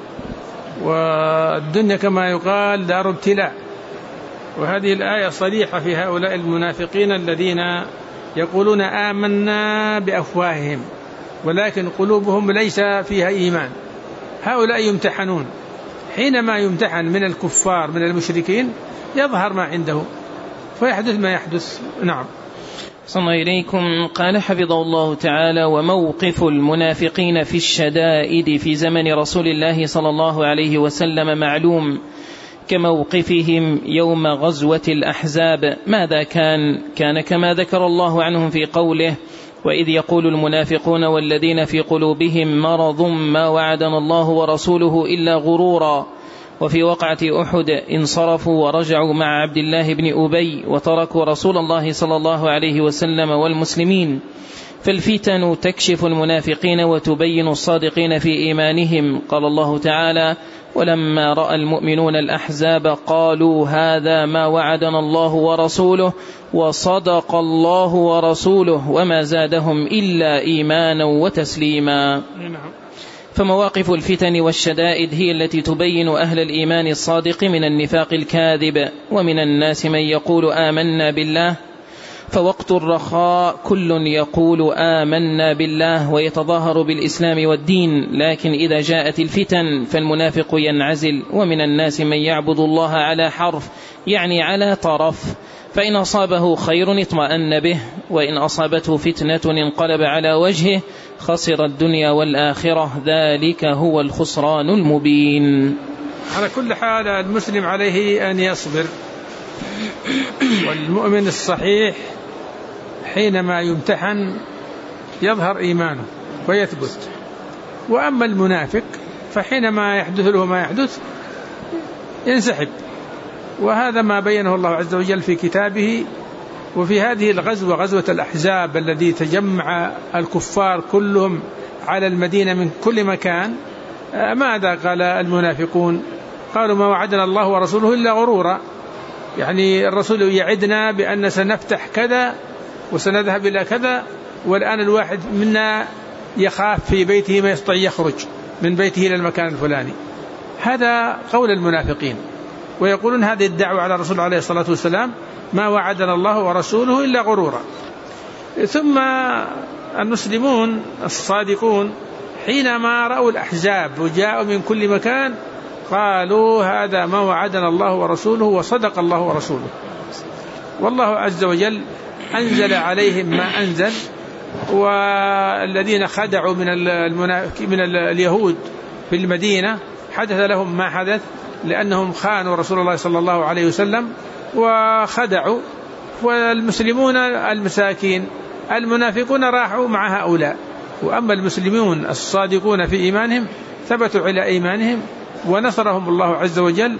والدنيا كما يقال دار ابتلاء. وهذه الآية صريحة في هؤلاء المنافقين الذين يقولون آمنا بأفواههم ولكن قلوبهم ليس فيها إيمان. هؤلاء يمتحنون، حينما يمتحن من الكفار من المشركين يظهر ما عنده فيحدث ما يحدث. نعم. صلى إليكم. قال حفظه الله تعالى: وموقف المنافقين في الشدائد في زمن رسول الله صلى الله عليه وسلم معلوم، كموقفهم يوم غزوة الأحزاب. ماذا كان كما ذكر الله عنهم في قوله: وإذ يقول المنافقون والذين في قلوبهم مرض ما وعدنا الله ورسوله إلا غرورا. وفي وقعة أحد انصرفوا ورجعوا مع عبد الله بن أبي وتركوا رسول الله صلى الله عليه وسلم والمسلمين. فالفتن تكشف المنافقين وتبين الصادقين في إيمانهم. قال الله تعالى: ولما رأى المؤمنون الأحزاب قالوا هذا ما وعدنا الله ورسوله وصدق الله ورسوله وما زادهم إلا إيمانا وتسليما. فمواقف الفتن والشدائد هي التي تبين أهل الإيمان الصادق من النفاق الكاذب. ومن الناس من يقول آمنا بالله، فوقت الرخاء كل يقول آمنا بالله ويتظاهر بالإسلام والدين، لكن إذا جاءت الفتن فالمنافق ينعزل، ومن الناس من يعبد الله على حرف، يعني على طرف، فإن أصابه خير اطمأن به، وإن أصابته فتنة انقلب على وجهه، خسر الدنيا والآخرة، ذلك هو الخسران المبين. على كل حال المسلم عليه أن يصبر، والمؤمن الصحيح حينما يمتحن يظهر إيمانه ويثبت، وأما المنافق فحينما يحدث له ما يحدث ينسحب. وهذا ما بينه الله عز وجل في كتابه. وفي هذه الغزوة، غزوة الأحزاب الذي تجمع الكفار كلهم على المدينة من كل مكان، ماذا قال المنافقون؟ قالوا ما وعدنا الله ورسوله إلا غرورا، يعني الرسول يعدنا بأن سنفتح كذا وسنذهب إلى كذا، والآن الواحد منا يخاف في بيته ما يستطيع يخرج من بيته إلى المكان الفلاني. هذا قول المنافقين، ويقولون هذه الدعوة على الرسول عليه الصلاة والسلام ما وعدنا الله ورسوله إلا غرورا. ثم المسلمون الصادقون حينما رأوا الأحزاب وجاءوا من كل مكان قالوا هذا ما وعدنا الله ورسوله وصدق الله ورسوله. والله عز وجل أنزل عليهم ما أنزل، والذين خدعوا من اليهود في المدينة حدث لهم ما حدث، لأنهم خانوا رسول الله صلى الله عليه وسلم وخدعوا. والمسلمون المساكين المنافقون راحوا مع هؤلاء، وأما المسلمون الصادقون في إيمانهم ثبتوا على إيمانهم ونصرهم الله عز وجل،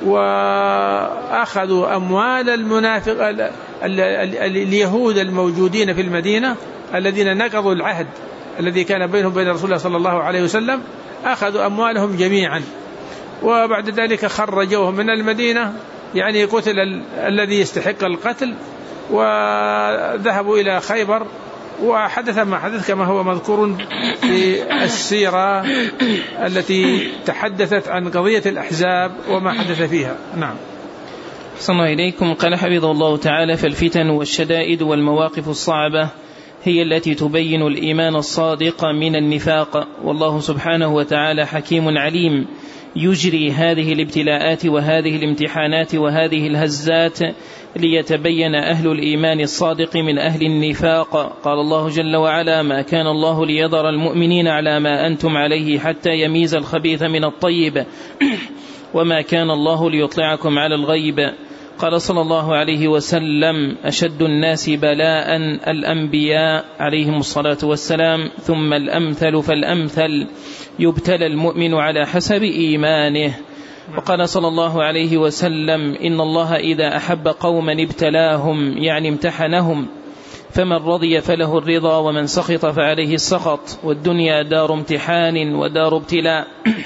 وأخذوا أموال المنافق اليهود الموجودين في المدينة الذين نقضوا العهد الذي كان بينهم وبين رسول الله صلى الله عليه وسلم، أخذوا أموالهم جميعا، وبعد ذلك خرجوهم من المدينة، يعني قتل الذي يستحق القتل، وذهبوا إلى خيبر، وحدث ما حدث كما هو مذكور في السيرة التي تحدثت عن قضية الأحزاب وما حدث فيها. نعم. أحسن الله إليكم. قال حفظه الله تعالى: فالفتن والشدائد والمواقف الصعبة هي التي تبين الإيمان الصادق من النفاق، والله سبحانه وتعالى حكيم عليم يجري هذه الابتلاءات وهذه الامتحانات وهذه الهزات ليتبين أهل الإيمان الصادق من أهل النفاق. قال الله جل وعلا: ما كان الله ليذر المؤمنين على ما أنتم عليه حتى يميز الخبيث من الطيب وما كان الله ليطلعكم على الغيب. قال صلى الله عليه وسلم: أشد الناس بلاء الأنبياء عليهم الصلاة والسلام، ثم الأمثل فالأمثل، يبتلى المؤمن على حسب إيمانه. وقال صلى الله عليه وسلم: إن الله إذا أحب قوما ابتلاهم، يعني امتحنهم، فمن رضي فله الرضا ومن سخط فعليه السخط، والدنيا دار امتحان ودار ابتلاء.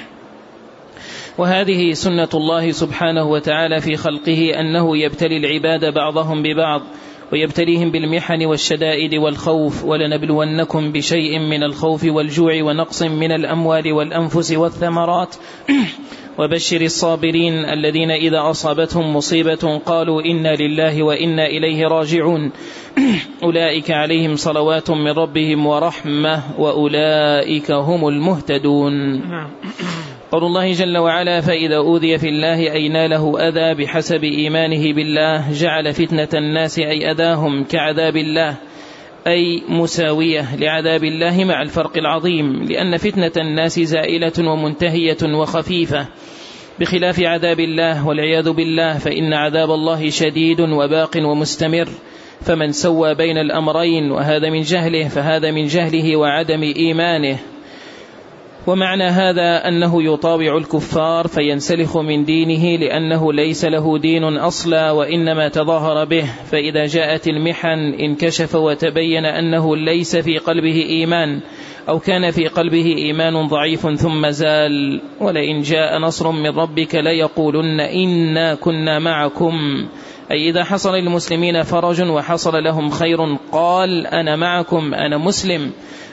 وهذه سنة الله سبحانه وتعالى في خلقه، أنه يبتلي العباد بعضهم ببعض، ويبتليهم بالمحن والشدائد والخوف. ولنبلونكم بشيء من الخوف والجوع ونقص من الأموال والأنفس والثمرات وبشر الصابرين الذين إذا أصابتهم مصيبة قالوا إنا لله وإنا إليه راجعون أولئك عليهم صلوات من ربهم ورحمة وأولئك هم المهتدون. قول الله جل وعلا: فإذا أوذي في الله أي ناله أذى بحسب إيمانه بالله جعل فتنة الناس أي أذاهم كعذاب الله، أي مساوية لعذاب الله مع الفرق العظيم، لأن فتنة الناس زائلة ومنتهية وخفيفة بخلاف عذاب الله والعياذ بالله، فإن عذاب الله شديد وباق ومستمر. فمن سوى بين الأمرين وهذا من جهله فهذا من جهله وعدم إيمانه. ومعنى هذا أنه يطاوع الكفار فينسلخ من دينه، لأنه ليس له دين أصلا وإنما تظاهر به، فإذا جاءت المحن انكشف وتبين أنه ليس في قلبه إيمان، أو كان في قلبه إيمان ضعيف ثم زال. ولئن جاء نصر من ربك ليقولن إنا كنا معكم، أي إذا حصل للمسلمين فرج وحصل لهم خير قال أنا معكم أنا مسلم،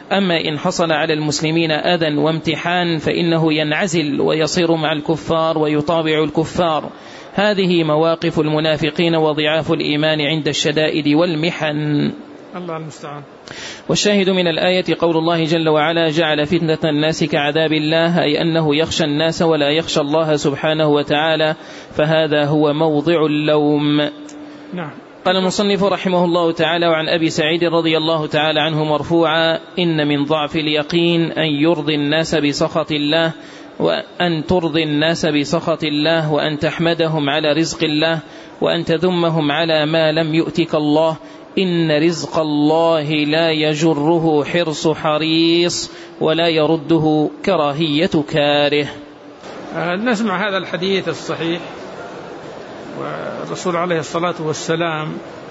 أما إن حصل على المسلمين أذى وامتحان فإنه ينعزل ويصير مع الكفار ويطابع الكفار. هذه مواقف المنافقين وضعاف الإيمان عند الشدائد والمحن. الله المستعان. والشاهد من الآية قول الله جل وعلا: جعل فتنة الناس كعذاب الله، أي أنه يخشى الناس ولا يخشى الله سبحانه وتعالى، فهذا هو موضع اللوم. نعم. قال المصنف رحمه الله تعالى: وعن أبي سعيد رضي الله تعالى عنه مرفوعا: إن من ضعف اليقين أن يرضي الناس بسخط الله، وأن ترضي الناس بسخط الله، وأن تحمدهم على رزق الله، وأن تذمهم على ما لم يؤتك الله. إن رزق الله لا يجره حرص حريص، ولا يرده كراهية كاره. نسمع هذا الحديث الصحيح، والرسول عليه الصلاة والسلام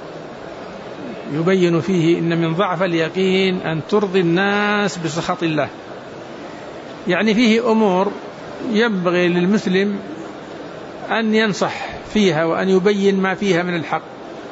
يبين فيه إن من ضعف اليقين أن ترضي الناس بسخط الله. يعني فيه أمور ينبغي للمسلم أن ينصح فيها وأن يبين ما فيها من الحق،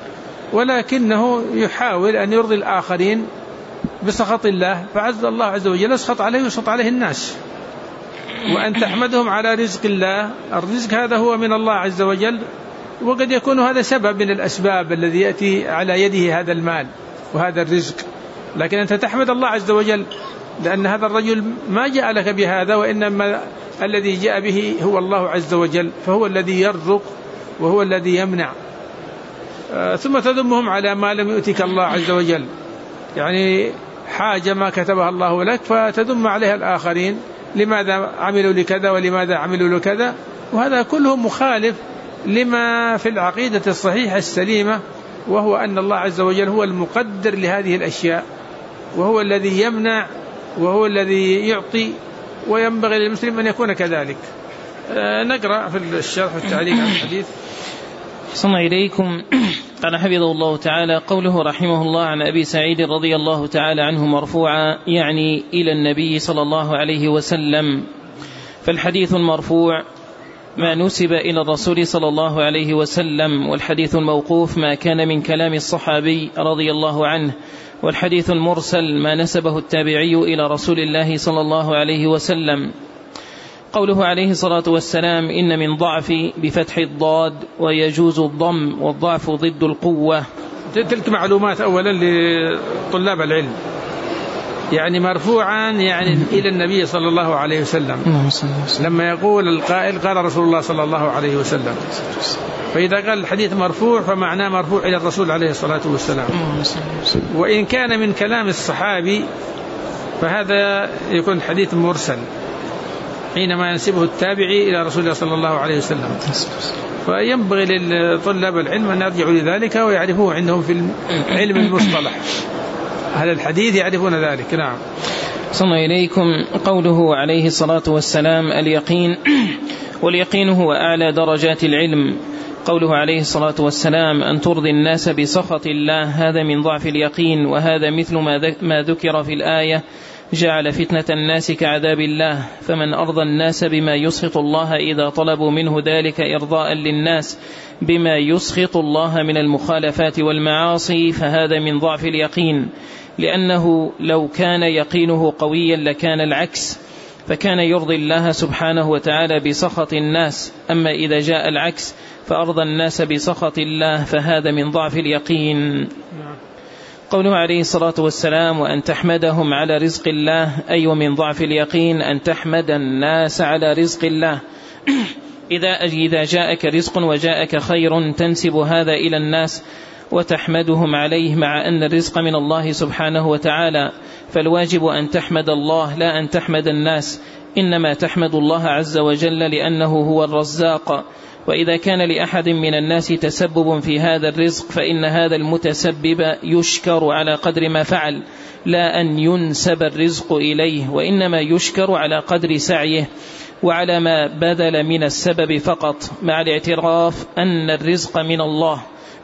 ولكنه يحاول أن يرضي الآخرين بسخط الله، فعز الله عز وجل يسخط عليه ويسخط عليه الناس. وأن تحمدهم على رزق الله، الرزق هذا هو من الله عز وجل، وقد يكون هذا سبب من الأسباب الذي يأتي على يده هذا المال وهذا الرزق، لكن أنت تحمد الله عز وجل لأن هذا الرجل ما جاء لك بهذا، وإنما الذي جاء به هو الله عز وجل، فهو الذي يرزق وهو الذي يمنع. ثم تذمهم على ما لم يؤتك الله عز وجل، يعني حاجة ما كتبها الله لك فتذم عليها الآخرين، لماذا عملوا لكذا ولماذا عملوا لكذا، وهذا كله مخالف لما في العقيدة الصحيحة السليمة، وهو أن الله عز وجل هو المقدر لهذه الأشياء، وهو الذي يمنع وهو الذي يعطي، وينبغي للمسلم أن يكون كذلك. نقرأ في الشرح والتعليق عن الحديث. صلى إليكم. قال حفظه الله تعالى: قوله رحمه الله عن أبي سعيد رضي الله تعالى عنه مرفوعا، يعني إلى النبي صلى الله عليه وسلم. فالحديث المرفوع ما نسب إلى الرسول صلى الله عليه وسلم، والحديث الموقوف ما كان من كلام الصحابي رضي الله عنه، والحديث المرسل ما نسبه التابعي إلى رسول الله صلى الله عليه وسلم. قوله عليه الصلاة والسلام: إن من ضعف بفتح الضاد ويجوز الضم، والضعف ضد القوة. تلك معلومات أولا لطلاب العلم، يعني مرفوعا يعني إلى النبي صلى الله عليه وسلم. لما يقول القائل قال رسول الله صلى الله عليه وسلم، فإذا قال الحديث مرفوع فمعناه مرفوع إلى الرسول عليه الصلاة والسلام. وإن كان من كلام الصحابي فهذا يكون حديث مرسل حينما ينسبه التابعي إلى رسول الله صلى الله عليه وسلم. فينبغي للطلاب العلم أن يرجعوا لذلك ويعرفوه عندهم في علم المصطلح، أهل الحديث يعرفون ذلك. نعم. صلى إليكم. قوله عليه الصلاة والسلام: اليقين، واليقين هو أعلى درجات العلم. قوله عليه الصلاة والسلام: أن ترضي الناس بسخط الله، هذا من ضعف اليقين، وهذا مثل ما ذكر في الآية: جعل فتنة الناس كعذاب الله. فمن أرضى الناس بما يسخط الله إذا طلبوا منه ذلك إرضاء للناس بما يسخط الله من المخالفات والمعاصي، فهذا من ضعف اليقين، لأنه لو كان يقينه قويا لكان العكس، فكان يرضي الله سبحانه وتعالى بسخط الناس. أما إذا جاء العكس فأرضى الناس بسخط الله، فهذا من ضعف اليقين. قوله عليه الصلاة والسلام: وأن تحمدهم على رزق الله، أي ومن ضعف اليقين أن تحمد الناس على رزق الله. إذا جاءك رزق وجاءك خير تنسب هذا إلى الناس وتحمدهم عليه، مع أن الرزق من الله سبحانه وتعالى، فالواجب أن تحمد الله لا أن تحمد الناس، إنما تحمد الله عز وجل لأنه هو الرزاق. وإذا كان لأحد من الناس تسبب في هذا الرزق فإن هذا المتسبب يشكر على قدر ما فعل، لا أن ينسب الرزق إليه، وإنما يشكر على قدر سعيه وعلى ما بذل من السبب فقط، مع الاعتراف أن الرزق من الله،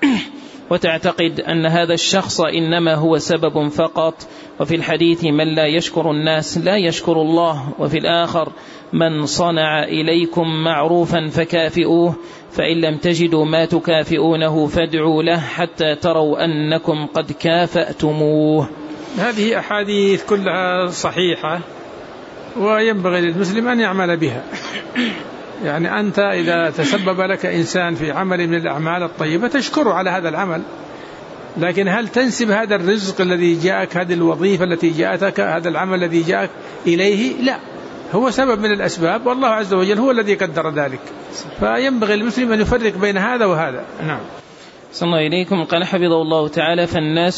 وتعتقد أن هذا الشخص إنما هو سبب فقط. وفي الحديث: من لا يشكر الناس لا يشكر الله. وفي الآخر: من صنع إليكم معروفا فكافئوه، فإن لم تجدوا ما تكافئونه فادعوا له حتى تروا أنكم قد كافأتموه. هذه أحاديث كلها صحيحة وينبغي للمسلم أن يعمل بها. يعني أنت إذا تسبب لك إنسان في عمل من الأعمال الطيبة تشكره على هذا العمل، لكن هل تنسب هذا الرزق الذي جاءك، هذه الوظيفة التي جاءتك، هذا العمل الذي جاءك إليه؟ لا، هو سبب من الأسباب والله عز وجل هو الذي قدر ذلك. فينبغي المسلم أن يفرق بين هذا وهذا. نعم. صلى الله إليكم. قال حفظه الله تعالى: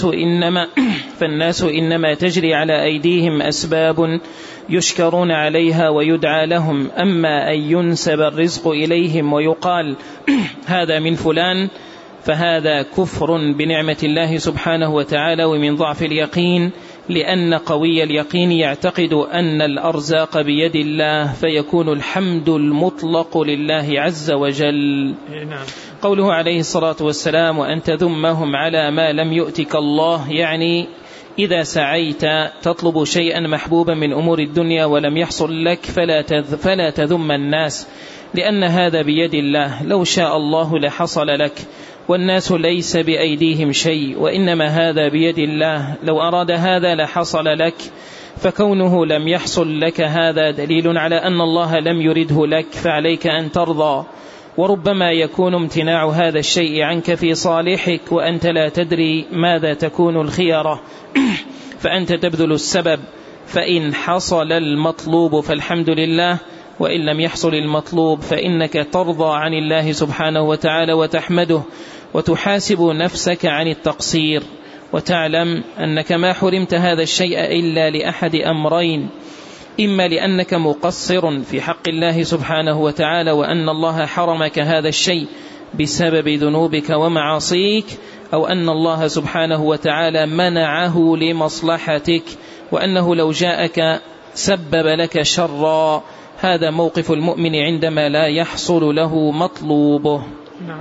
فالناس إنما تجري على أيديهم أسباب يشكرون عليها ويدعى لهم، أما أن ينسب الرزق إليهم ويقال هذا من فلان فهذا كفر بنعمة الله سبحانه وتعالى ومن ضعف اليقين، لأن قوي اليقين يعتقد أن الأرزاق بيد الله، فيكون الحمد المطلق لله عز وجل. قوله عليه الصلاة والسلام: وأن تذمهم على ما لم يؤتك الله، يعني إذا سعيت تطلب شيئا محبوبا من أمور الدنيا ولم يحصل لك فلا تذم الناس، لأن هذا بيد الله، لو شاء الله لحصل لك، والناس ليس بأيديهم شيء، وإنما هذا بيد الله، لو أراد هذا لحصل لك، فكونه لم يحصل لك هذا دليل على أن الله لم يرده لك، فعليك أن ترضى. وربما يكون امتناع هذا الشيء عنك في صالحك وأنت لا تدري ماذا تكون الخيرة، فأنت تبذل السبب، فإن حصل المطلوب فالحمد لله، وإن لم يحصل المطلوب فإنك ترضى عن الله سبحانه وتعالى وتحمده، وتحاسب نفسك عن التقصير، وتعلم أنك ما حرمت هذا الشيء إلا لأحد أمرين: إما لأنك مقصر في حق الله سبحانه وتعالى وأن الله حرمك هذا الشيء بسبب ذنوبك ومعاصيك، أو أن الله سبحانه وتعالى منعه لمصلحتك، وأنه لو جاءك سبب لك شرا. هذا موقف المؤمن عندما لا يحصل له مطلوبه. نعم.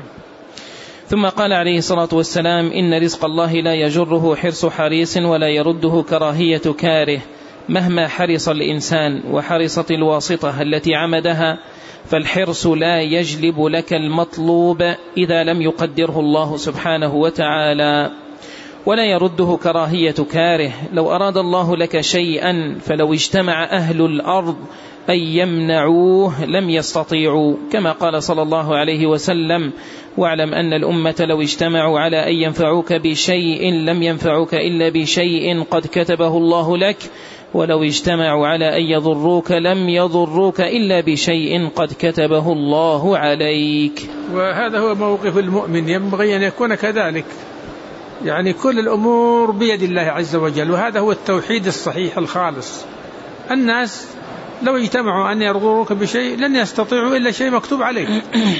ثم قال عليه الصلاة والسلام: إن رزق الله لا يجره حرص حريص ولا يرده كراهية كاره، مهما حرص الإنسان وحرصت الواسطة التي عمدها، فالحرص لا يجلب لك المطلوب إذا لم يقدره الله سبحانه وتعالى، ولا يرده كراهية كاره. لو أراد الله لك شيئا فلو اجتمع أهل الأرض أن يمنعوه لم يستطيعوا، كما قال صلى الله عليه وسلم: واعلم أن الأمة لو اجتمعوا على أن ينفعوك بشيء لم ينفعوك إلا بشيء قد كتبه الله لك، ولو اجتمعوا على أن يضروك لم يضروك إلا بشيء قد كتبه الله عليك. وهذا هو موقف المؤمن، ينبغي أن يكون كذلك، يعني كل الأمور بيد الله عز وجل، وهذا هو التوحيد الصحيح الخالص. الناس لو اجتمعوا أن يضروك بشيء لن يستطيعوا إلا شيء مكتوب عليك،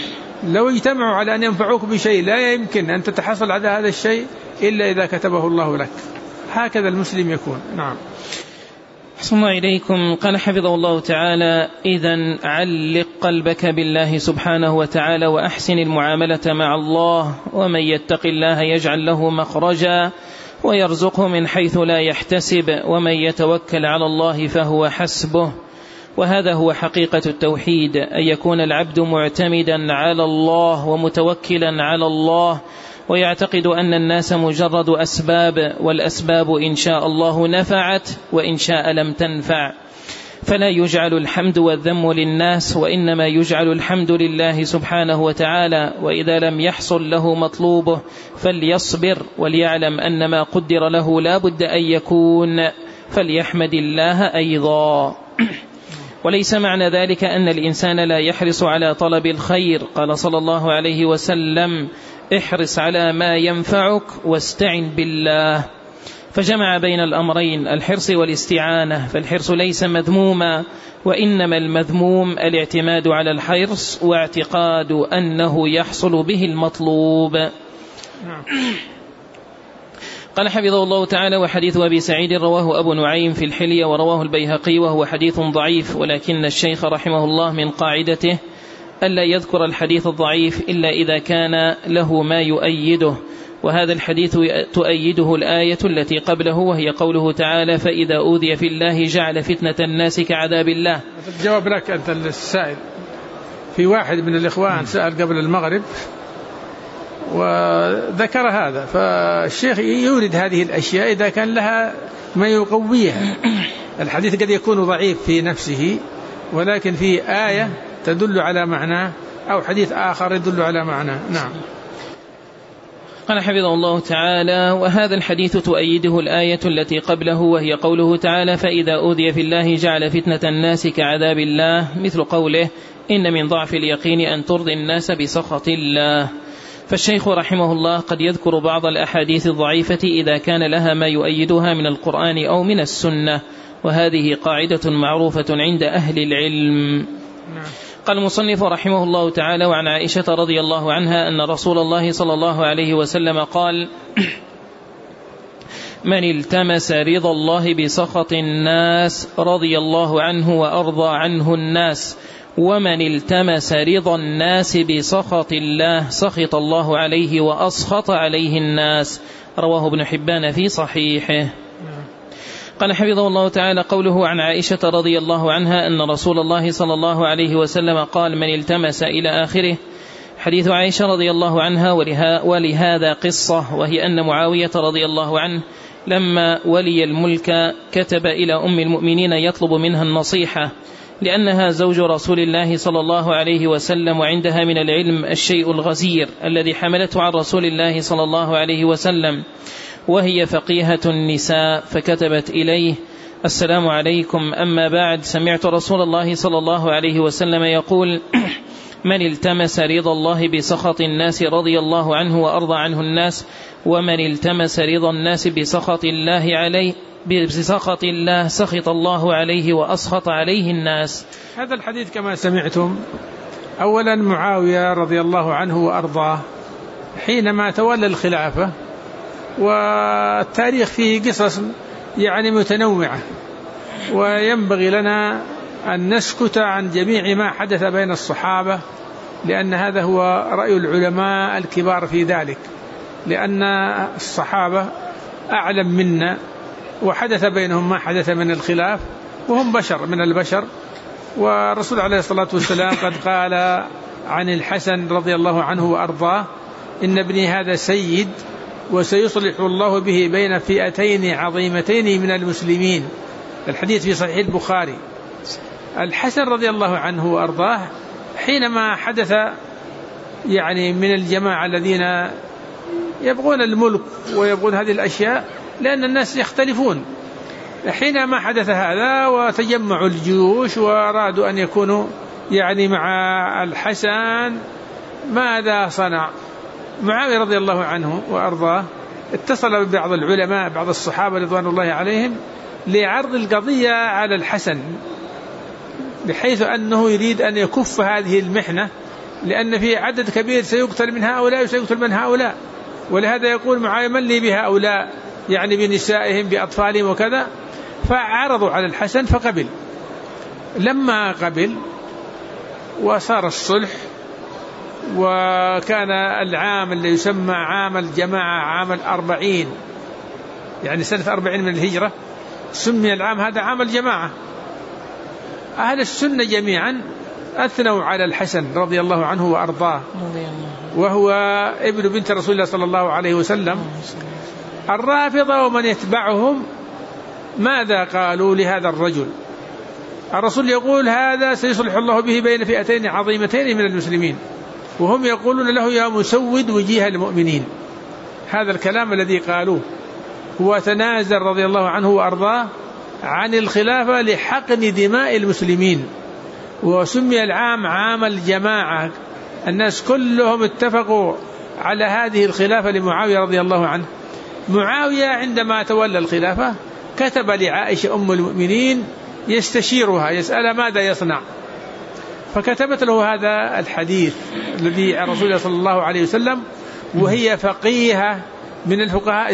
لو اجتمعوا على أن ينفعوك بشيء لا يمكن أن تتحصل على هذا الشيء إلا إذا كتبه الله لك. هكذا المسلم يكون. نعم. أحسن الله إليكم. قال حفظه الله تعالى: إذن علق قلبك بالله سبحانه وتعالى وأحسن المعاملة مع الله، ومن يتق الله يجعل له مخرجا ويرزقه من حيث لا يحتسب، ومن يتوكل على الله فهو حسبه. وهذا هو حقيقة التوحيد، أن يكون العبد معتمدا على الله ومتوكلا على الله، ويعتقد أن الناس مجرد أسباب، والأسباب إن شاء الله نفعت وإن شاء لم تنفع، فلا يجعل الحمد والذم للناس، وإنما يجعل الحمد لله سبحانه وتعالى. وإذا لم يحصل له مطلوبه فليصبر، وليعلم أن ما قدر له لا بد أن يكون، فليحمد الله أيضا. وليس معنى ذلك أن الإنسان لا يحرص على طلب الخير. قال صلى الله عليه وسلم: احرص على ما ينفعك واستعن بالله. فجمع بين الأمرين، الحرص والاستعانة، فالحرص ليس مذموما، وإنما المذموم الاعتماد على الحرص واعتقاد أنه يحصل به المطلوب. قال حفظه الله تعالى: وحديث أبي سعيد رواه أبو نعيم في الحلية ورواه البيهقي، وهو حديث ضعيف، ولكن الشيخ رحمه الله من قاعدته ألا يذكر الحديث الضعيف إلا إذا كان له ما يؤيده، وهذا الحديث تؤيده الآية التي قبله، وهي قوله تعالى: فإذا أوذي في الله جعل فتنة الناس كعذاب الله. الجواب لك أنت السائل. في واحد من الإخوان سأل قبل المغرب وذكر هذا. فالشيخ يورد هذه الأشياء إذا كان لها ما يقويها. الحديث قد يكون ضعيف في نفسه ولكن في آية تدل على معناه أو حديث آخر يدل على معناه. نعم. قال حفظه الله تعالى: وهذا الحديث تؤيده الآية التي قبله، وهي قوله تعالى: فإذا أوذي في الله جعل فتنة الناس كعذاب الله، مثل قوله: إن من ضعف اليقين أن ترضي الناس بسخط الله. فالشيخ رحمه الله قد يذكر بعض الأحاديث الضعيفة إذا كان لها ما يؤيدها من القرآن أو من السنة، وهذه قاعدة معروفة عند أهل العلم. قال المصنف رحمه الله تعالى: وعن عائشة رضي الله عنها أن رسول الله صلى الله عليه وسلم قال: من التمس رضا الله بسخط الناس رضي الله عنه وأرضى عنه الناس، ومن التمس رضا الناس بسخط الله سخط الله عليه وأسخط عليه الناس. رواه ابن حبان في صحيحه. قال حفظه الله تعالى: قوله عن عائشة رضي الله عنها أن رسول الله صلى الله عليه وسلم قال: من التمس إلى آخره. حديث عائشة رضي الله عنها ولهذا قصة، وهي أن معاوية رضي الله عنه لما ولي الملك كتب إلى أم المؤمنين يطلب منها النصيحة، لأنها زوج رسول الله صلى الله عليه وسلم، وعندها من العلم الشيء الغزير الذي حملته عن رسول الله صلى الله عليه وسلم، وهي فقيهة النساء، فكتبت إليه: السلام عليكم، أما بعد، سمعت رسول الله صلى الله عليه وسلم يقول: من التمس رضا الله بسخط الناس رضي الله عنه وأرضى عنه الناس، ومن التمس رضا الناس بسخط الله عليه بسخط الله سخط الله عليه وأسخط عليه الناس. هذا الحديث كما سمعتم، أولا معاوية رضي الله عنه وأرضاه حينما تولى الخلافة، والتاريخ فيه قصص يعني متنوعة، وينبغي لنا أن نسكت عن جميع ما حدث بين الصحابة، لأن هذا هو رأي العلماء الكبار في ذلك، لأن الصحابة أعلم منا، وحدث بينهم ما حدث من الخلاف، وهم بشر من البشر. والرسول عليه الصلاة والسلام قد قال عن الحسن رضي الله عنه وأرضاه: إن ابني هذا سيد وسيصلح الله به بين فئتين عظيمتين من المسلمين. الحديث في صحيح البخاري. الحسن رضي الله عنه وأرضاه حينما حدث يعني من الجماعة الذين يبغون الملك ويبغون هذه الأشياء، لأن الناس يختلفون، حينما حدث هذا وتجمعوا الجيوش وأرادوا أن يكونوا يعني مع الحسن، ماذا صنع معاوية رضي الله عنه وأرضاه؟ اتصل ببعض العلماء بعض الصحابة رضوان الله عليهم لعرض القضية على الحسن، بحيث أنه يريد أن يكف هذه المحنة، لأن في عدد كبير سيقتل من هؤلاء وسيقتل من هؤلاء، ولهذا يقول معاوية: من لي بهؤلاء، يعني بنسائهم بأطفالهم وكذا. فعرضوا على الحسن فقبل. لما قبل وصار الصلح، وكان العام اللي يسمى عام الجماعة، عام 40، يعني سنة 40 من الهجرة، سمي العام هذا عام الجماعة. أهل السنة جميعا أثنوا على الحسن رضي الله عنه وأرضاه، وهو ابن بنت رسول الله صلى الله عليه وسلم. الرافضة ومن يتبعهم ماذا قالوا لهذا الرجل؟ الرسول يقول: هذا سيصلح الله به بين فئتين عظيمتين من المسلمين، وهم يقولون له: يا مسود وجيه المؤمنين. هذا الكلام الذي قالوه. هو تنازل رضي الله عنه وأرضاه عن الخلافة لحقن دماء المسلمين، وسمي العام عام الجماعة. الناس كلهم اتفقوا على هذه الخلافة لمعاوية رضي الله عنه. معاوية عندما تولى الخلافة كتب لعائشة أم المؤمنين يستشيرها، يسأل ماذا يصنع، فكتبت له هذا الحديث الذي عن رسول الله صلى الله عليه وسلم، وهي فقيهة من الفقهاء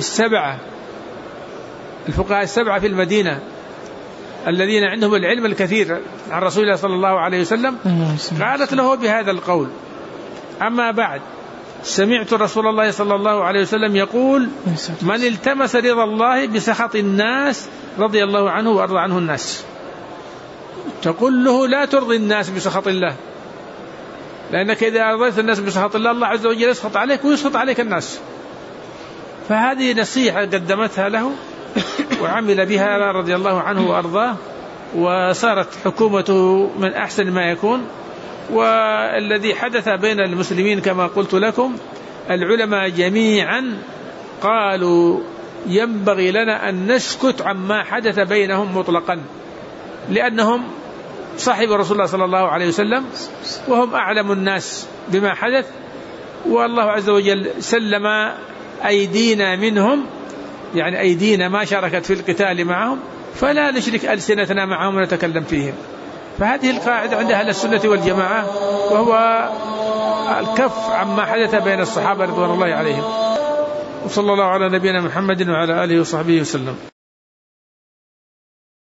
السبعة في المدينة الذين عندهم العلم الكثير عن رسول الله صلى الله عليه وسلم. قالت له بهذا القول: أما بعد، سمعت رسول الله صلى الله عليه وسلم يقول: من التمس رضا الله بسخط الناس رضي الله عنه وأرضى عنه الناس. تقول له: لا ترضي الناس بسخط الله، لأنك إذا أرضيت الناس بسخط الله، الله عز وجل يسخط عليك ويسخط عليك الناس. فهذه نصيحة قدمتها له وعمل بها رضي الله عنه وأرضاه، وصارت حكومته من أحسن ما يكون. والذي حدث بين المسلمين كما قلت لكم، العلماء جميعا قالوا ينبغي لنا أن نسكت عما حدث بينهم مطلقا، لأنهم صاحب رسول الله صلى الله عليه وسلم وهم أعلم الناس بما حدث، والله عز وجل سلم أيدينا منهم، يعني أيدينا ما شاركت في القتال معهم، فلا نشرك ألسنتنا معهم ونتكلم فيهم. فهذه القاعدة عند أهل السنة والجماعة، وهو الكف عما حدث بين الصحابة رضوان الله عليهم. وصلى الله على نبينا محمد وعلى آله وصحبه وسلم.